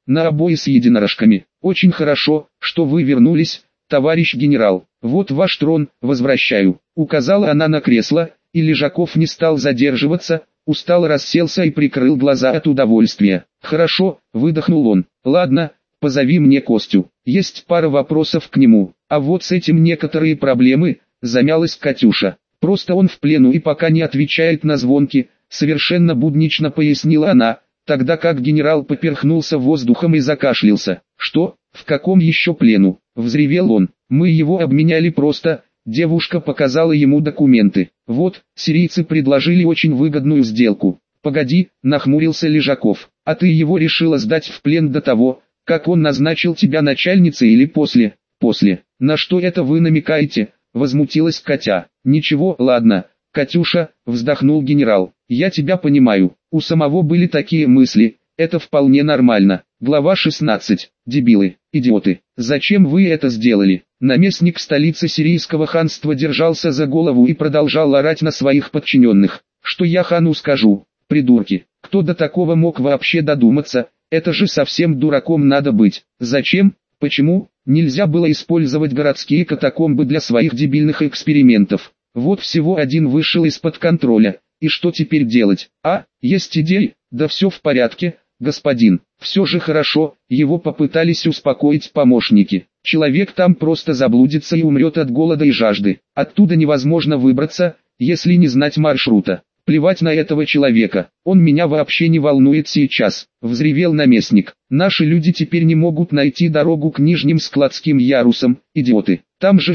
на обои с единорожками. Очень хорошо, что вы вернулись, товарищ генерал. Вот ваш трон, возвращаю. Указала она на кресло, и Лежаков не стал задерживаться, устало расселся и прикрыл глаза от удовольствия. Хорошо, выдохнул он. Ладно, позови мне Костю. Есть пара вопросов к нему. А вот с этим некоторые проблемы, замялась Катюша. Просто он в плену и пока не отвечает на звонки, совершенно буднично пояснила она, тогда как генерал поперхнулся воздухом и закашлялся. Что, в каком еще плену? Взревел он. Мы его обменяли просто, девушка показала ему документы. Вот, сирийцы предложили очень выгодную сделку. Погоди, нахмурился Лежаков. А ты его решила сдать в плен до того, как он назначил тебя начальницей или после? После. На что это вы намекаете? Возмутилась Катя. Ничего, ладно, Катюша, вздохнул генерал. Я тебя понимаю, у самого были такие мысли, это вполне нормально. Глава 16. Дебилы, идиоты, зачем вы это сделали? Наместник столицы сирийского ханства держался за голову и продолжал орать на своих подчиненных. Что я хану скажу, придурки, кто до такого мог вообще додуматься, это же совсем дураком надо быть. Зачем? Почему? Нельзя было использовать городские катакомбы для своих дебильных экспериментов. Вот всего один вышел из-под контроля. И что теперь делать? А, есть идеи? Да все в порядке, господин. Все же хорошо, его попытались успокоить помощники. Человек там просто заблудится и умрет от голода и жажды. Оттуда невозможно выбраться, если не знать маршрута. Плевать на этого человека, он меня вообще не волнует сейчас, взревел наместник. Наши люди теперь не могут найти дорогу к нижним складским ярусам, идиоты. Там же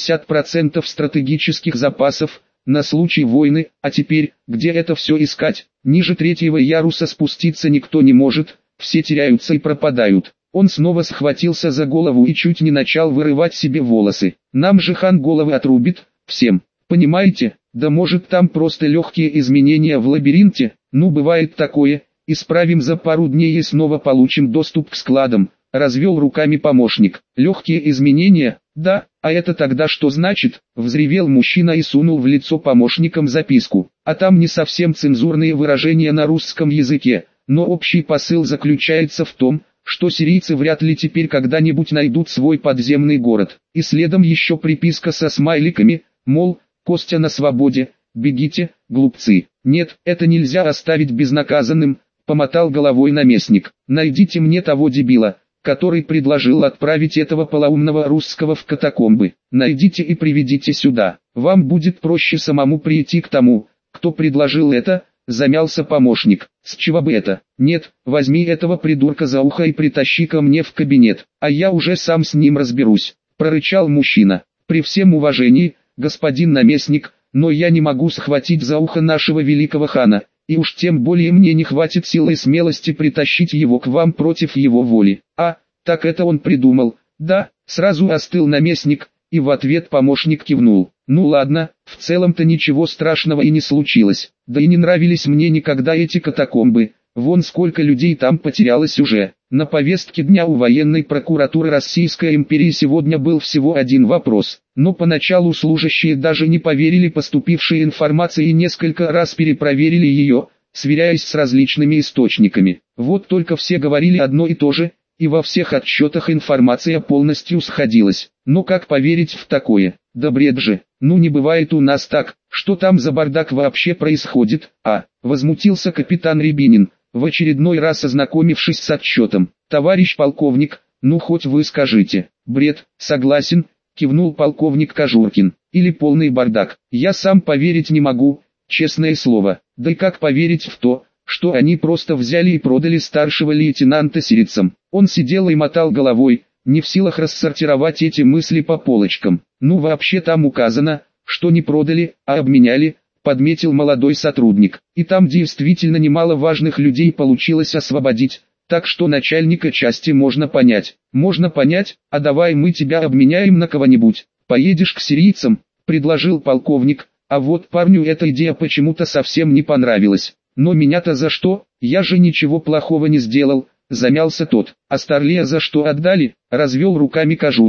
60% стратегических запасов, на случай войны, а теперь, где это все искать? Ниже третьего яруса спуститься никто не может, все теряются и пропадают. Он снова схватился за голову и чуть не начал вырывать себе волосы. Нам же хан головы отрубит, всем. Понимаете? Да может там просто легкие изменения в лабиринте, ну бывает такое, исправим за пару дней и снова получим доступ к складам, развел руками помощник. Легкие изменения, да, а это тогда что значит? Взревел мужчина и сунул в лицо помощникам записку. А там не совсем цензурные выражения на русском языке, но общий посыл заключается в том, что сирийцы вряд ли теперь когда-нибудь найдут свой подземный город. И следом еще приписка со смайликами, мол, Костя на свободе, бегите, глупцы. Нет, это нельзя оставить безнаказанным, помотал головой наместник. Найдите мне того дебила, который предложил отправить этого полоумного русского в катакомбы. Найдите и приведите сюда. Вам будет проще самому прийти к тому, кто предложил это, замялся помощник. С чего бы это? Нет, возьми этого придурка за ухо и притащи ко мне в кабинет, а я уже сам с ним разберусь, прорычал мужчина. При всем уважении, господин наместник, но я не могу схватить за ухо нашего великого хана, и уж тем более мне не хватит силы и смелости притащить его к вам против его воли. А, так это он придумал, да, сразу остыл наместник, и в ответ помощник кивнул. Ну ладно, в целом-то ничего страшного и не случилось, да и не нравились мне никогда эти катакомбы, вон сколько людей там потерялось уже. На повестке дня у военной прокуратуры Российской империи сегодня был всего один вопрос, но поначалу служащие даже не поверили поступившей информации и несколько раз перепроверили ее, сверяясь с различными источниками. Вот только все говорили одно и то же, и во всех отчетах информация полностью сходилась. Но как поверить в такое? Да бред же, ну не бывает у нас так, что там за бардак вообще происходит, возмутился капитан Рябинин, в очередной раз ознакомившись с отчетом. Товарищ полковник, ну хоть вы скажите. Бред, согласен, кивнул полковник Кожуркин. Или полный бардак. Я сам поверить не могу, честное слово. Да и как поверить в то, что они просто взяли и продали старшего лейтенанта сирийцам? Он сидел и мотал головой, не в силах рассортировать эти мысли по полочкам. Ну вообще там указано, что не продали, а обменяли, подметил молодой сотрудник. И там действительно немало важных людей получилось освободить, так что начальника части можно понять. Можно понять, а давай мы тебя обменяем на кого-нибудь. Поедешь к сирийцам, предложил полковник, а вот парню эта идея почему-то совсем не понравилась. Но меня-то за что? Я же ничего плохого не сделал, замялся тот. А Старлея за что отдали? Развел руками Кожуркин.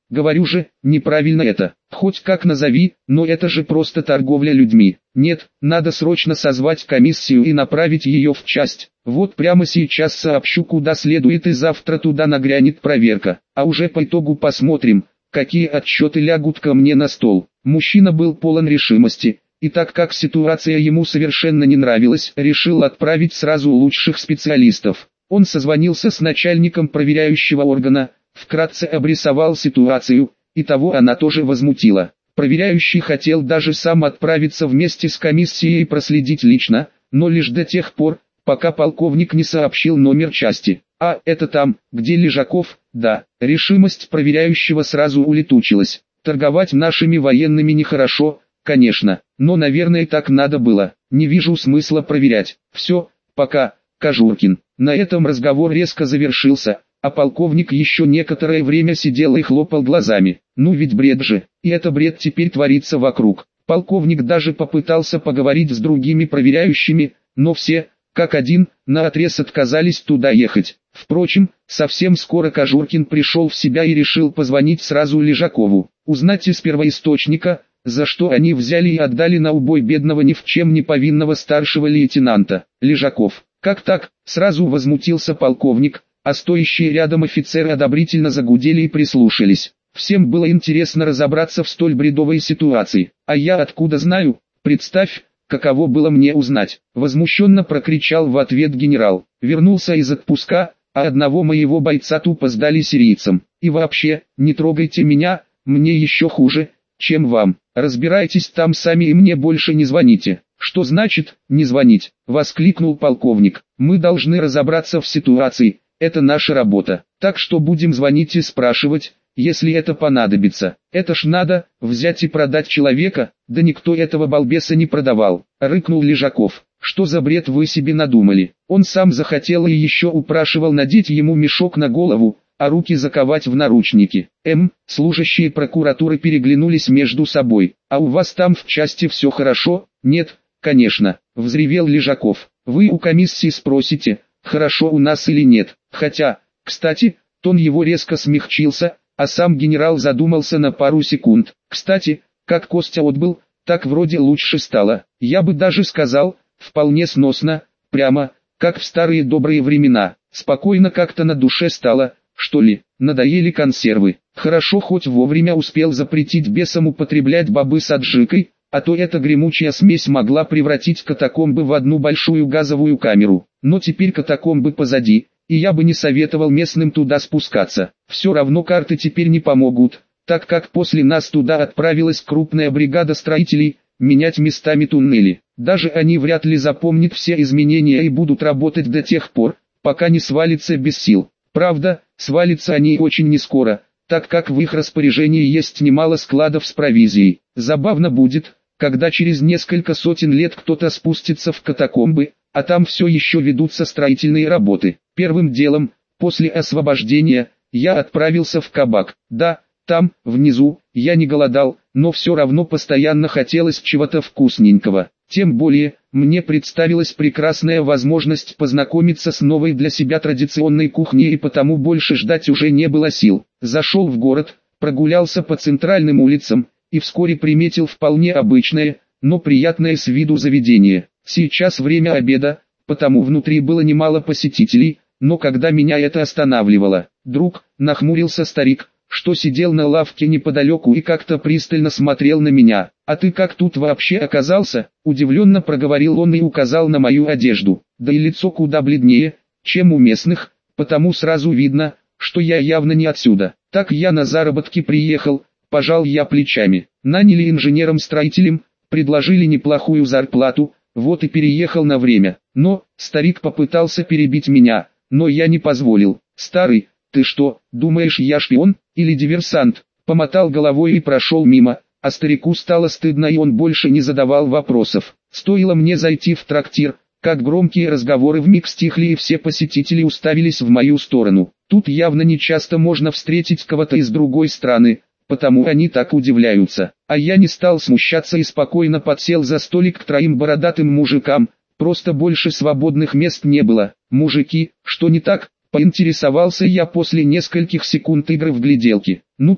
Говорю же, неправильно это. Хоть как назови, но это же просто торговля людьми. Нет, надо срочно созвать комиссию и направить ее в часть. Вот прямо сейчас сообщу куда следует и завтра туда нагрянет проверка. А уже по итогу посмотрим, какие отчеты лягут ко мне на стол. Мужчина был полон решимости. И так как ситуация ему совершенно не нравилась, решил отправить сразу лучших специалистов. Он созвонился с начальником проверяющего органа, вкратце обрисовал ситуацию, и того она тоже возмутила. Проверяющий хотел даже сам отправиться вместе с комиссией и проследить лично, но лишь до тех пор, пока полковник не сообщил номер части. А, это там, где Лежаков, да. Решимость проверяющего сразу улетучилась. Торговать нашими военными нехорошо, конечно, но наверное так надо было. Не вижу смысла проверять. Все, пока, Кожуркин. На этом разговор резко завершился, а полковник еще некоторое время сидел и хлопал глазами. Ну ведь бред же, и это бред теперь творится вокруг. Полковник даже попытался поговорить с другими проверяющими, но все, как один, наотрез отказались туда ехать. Впрочем, совсем скоро Кожуркин пришел в себя и решил позвонить сразу Лежакову, узнать из первоисточника, за что они взяли и отдали на убой бедного ни в чем не повинного старшего лейтенанта. Лежаков, как так, сразу возмутился полковник, а стоящие рядом офицеры одобрительно загудели и прислушались. Всем было интересно разобраться в столь бредовой ситуации. А я откуда знаю? Представь, каково было мне узнать. Возмущенно прокричал в ответ генерал. Вернулся из отпуска, а одного моего бойца тупо сдали сирийцам. И вообще, не трогайте меня, мне еще хуже, чем вам. Разбирайтесь там сами и мне больше не звоните. Что значит, не звонить? Воскликнул полковник. Мы должны разобраться в ситуации, это наша работа. Так что будем звонить и спрашивать, если это понадобится. Это ж надо, взять и продать человека, да никто этого балбеса не продавал. Рыкнул Лежаков. Что за бред вы себе надумали? Он сам захотел и еще упрашивал надеть ему мешок на голову, а руки заковать в наручники. Служащие прокуратуры переглянулись между собой. А у вас там в части все хорошо? Нет, конечно, взревел Лежаков. Вы у комиссии спросите, хорошо у нас или нет. Хотя, кстати, тон его резко смягчился, а сам генерал задумался на пару секунд. Кстати, как Костя отбыл, так вроде лучше стало. Я бы даже сказал, вполне сносно, прямо, как в старые добрые времена. Спокойно как-то на душе стало, что ли, надоели консервы. Хорошо хоть вовремя успел запретить бесам употреблять бобы с аджикой, а то эта гремучая смесь могла превратить катакомбы в одну большую газовую камеру. Но теперь катакомбы позади, и я бы не советовал местным туда спускаться. Все равно карты теперь не помогут, так как после нас туда отправилась крупная бригада строителей, менять местами туннели. Даже они вряд ли запомнят все изменения и будут работать до тех пор, пока не свалится без сил. Правда, свалятся они очень нескоро, так как в их распоряжении есть немало складов с провизией. Забавно будет, когда через несколько сотен лет кто-то спустится в катакомбы, а там все еще ведутся строительные работы. Первым делом, после освобождения, я отправился в кабак. Да, там, внизу, я не голодал, но все равно постоянно хотелось чего-то вкусненького. Тем более, мне представилась прекрасная возможность познакомиться с новой для себя традиционной кухней, и потому больше ждать уже не было сил. Зашел в город, прогулялся по центральным улицам, и вскоре приметил вполне обычное, но приятное с виду заведение. Сейчас время обеда, потому внутри было немало посетителей, но когда меня это останавливало, друг, нахмурился старик, что сидел на лавке неподалеку и как-то пристально смотрел на меня. «А ты как тут вообще оказался?» – удивленно проговорил он и указал на мою одежду. Да и лицо куда бледнее, чем у местных, потому сразу видно, что я явно не отсюда. Так я на заработки приехал, пожал я плечами. Наняли инженером-строителем, предложили неплохую зарплату, вот и переехал на время. Но, старик попытался перебить меня, но я не позволил. «Старый, ты что, думаешь, я шпион или диверсант?» Помотал головой и прошел мимо, а старику стало стыдно и он больше не задавал вопросов. Стоило мне зайти в трактир, как громкие разговоры вмиг стихли и все посетители уставились в мою сторону. Тут явно не часто можно встретить кого-то из другой страны, потому они так удивляются. А я не стал смущаться и спокойно подсел за столик к троим бородатым мужикам, просто больше свободных мест не было. «Мужики, что не так?» — поинтересовался я после нескольких секунд игры в гляделки. «Ну ты,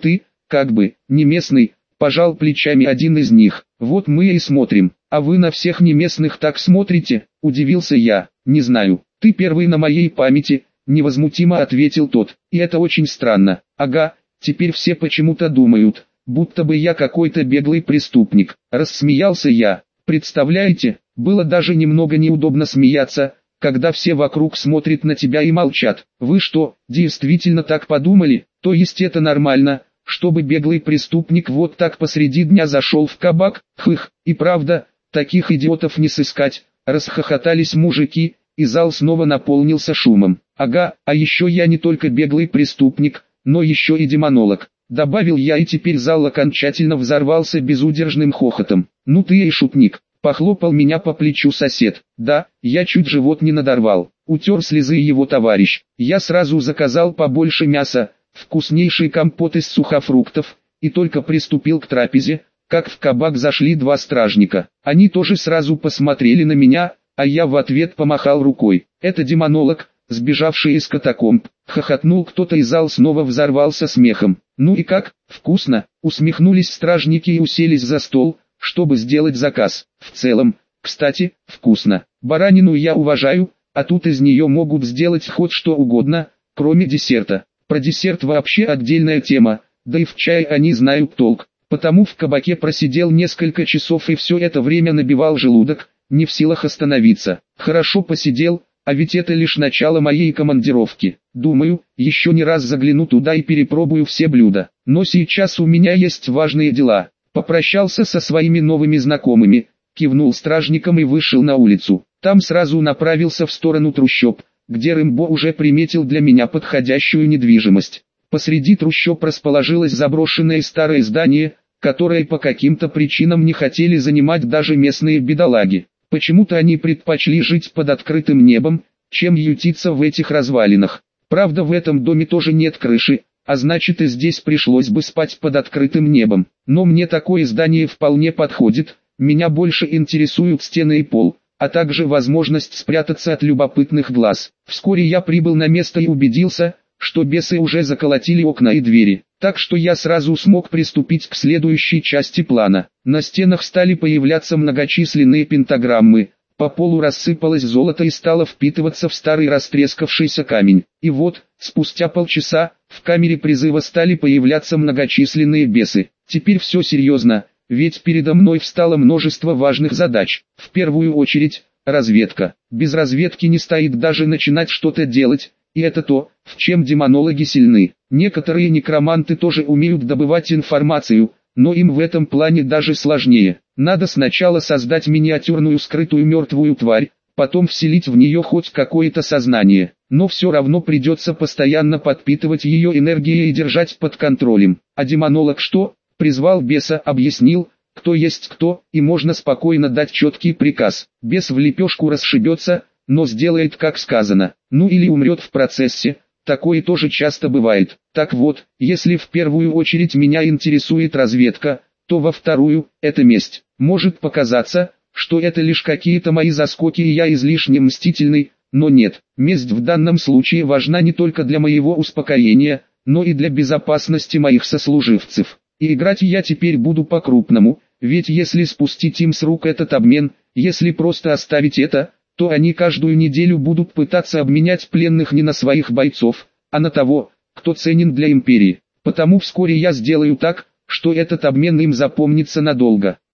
как бы, не местный, пожал плечами один из них. Вот мы и смотрим, а вы на всех неместных так смотрите, удивился я. Не знаю, ты первый на моей памяти, невозмутимо ответил тот. И это очень странно. Ага, теперь все почему-то думают, будто бы я какой-то беглый преступник. Рассмеялся я. Представляете, было даже немного неудобно смеяться, когда все вокруг смотрят на тебя и молчат. Вы что, действительно так подумали? То есть это нормально, чтобы беглый преступник вот так посреди дня зашел в кабак? Хых, и правда, таких идиотов не сыскать. Расхохотались мужики, и зал снова наполнился шумом. Ага, а еще я не только беглый преступник, но еще и демонолог. Добавил я, и теперь зал окончательно взорвался безудержным хохотом. Ну ты и шутник. Похлопал меня по плечу сосед. Да, я чуть живот не надорвал. Утер слезы его товарищ. Я сразу заказал побольше мяса, вкуснейший компот из сухофруктов, и только приступил к трапезе, как в кабак зашли два стражника. Они тоже сразу посмотрели на меня, а я в ответ помахал рукой. Это демонолог, сбежавший из катакомб. Хохотнул кто-то, и зал снова взорвался смехом. Ну и как, вкусно? Усмехнулись стражники и уселись за стол, чтобы сделать заказ. В целом, кстати, вкусно. Баранину я уважаю, а тут из нее могут сделать хоть что угодно, кроме десерта. Про десерт вообще отдельная тема, да и в чае они знают толк. Потому в кабаке просидел несколько часов и все это время набивал желудок, не в силах остановиться. Хорошо посидел, а ведь это лишь начало моей командировки. Думаю, еще не раз загляну туда и перепробую все блюда. Но сейчас у меня есть важные дела. Попрощался со своими новыми знакомыми, кивнул стражникам и вышел на улицу. Там сразу направился в сторону трущоб, где Рэмбо уже приметил для меня подходящую недвижимость. Посреди трущоб расположилось заброшенное старое здание, которое по каким-то причинам не хотели занимать даже местные бедолаги. Почему-то они предпочли жить под открытым небом, чем ютиться в этих развалинах. Правда, в этом доме тоже нет крыши, а значит и здесь пришлось бы спать под открытым небом. Но мне такое здание вполне подходит, меня больше интересуют стены и пол, а также возможность спрятаться от любопытных глаз. Вскоре я прибыл на место и убедился, что бесы уже заколотили окна и двери, так что я сразу смог приступить к следующей части плана. На стенах стали появляться многочисленные пентаграммы, по полу рассыпалось золото и стало впитываться в старый растрескавшийся камень. И вот, спустя полчаса, в камере призыва стали появляться многочисленные бесы. Теперь все серьезно, ведь передо мной встало множество важных задач. В первую очередь, разведка. Без разведки не стоит даже начинать что-то делать. И это то, в чем демонологи сильны. Некоторые некроманты тоже умеют добывать информацию, но им в этом плане даже сложнее. Надо сначала создать миниатюрную скрытую мертвую тварь, потом вселить в нее хоть какое-то сознание. Но все равно придется постоянно подпитывать ее энергией и держать под контролем. А демонолог что? Призвал беса, объяснил, кто есть кто, и можно спокойно дать четкий приказ. Бес в лепешку расшибется, но сделает как сказано, ну или умрет в процессе, такое тоже часто бывает. Так вот, если в первую очередь меня интересует разведка, то во вторую – это месть. Может показаться, что это лишь какие-то мои заскоки и я излишне мстительный, но нет, месть в данном случае важна не только для моего успокоения, но и для безопасности моих сослуживцев. И играть я теперь буду по-крупному, ведь если спустить им с рук этот обмен, если просто оставить это, то они каждую неделю будут пытаться обменять пленных не на своих бойцов, а на того, кто ценен для империи. Потому вскоре я сделаю так, что этот обмен им запомнится надолго.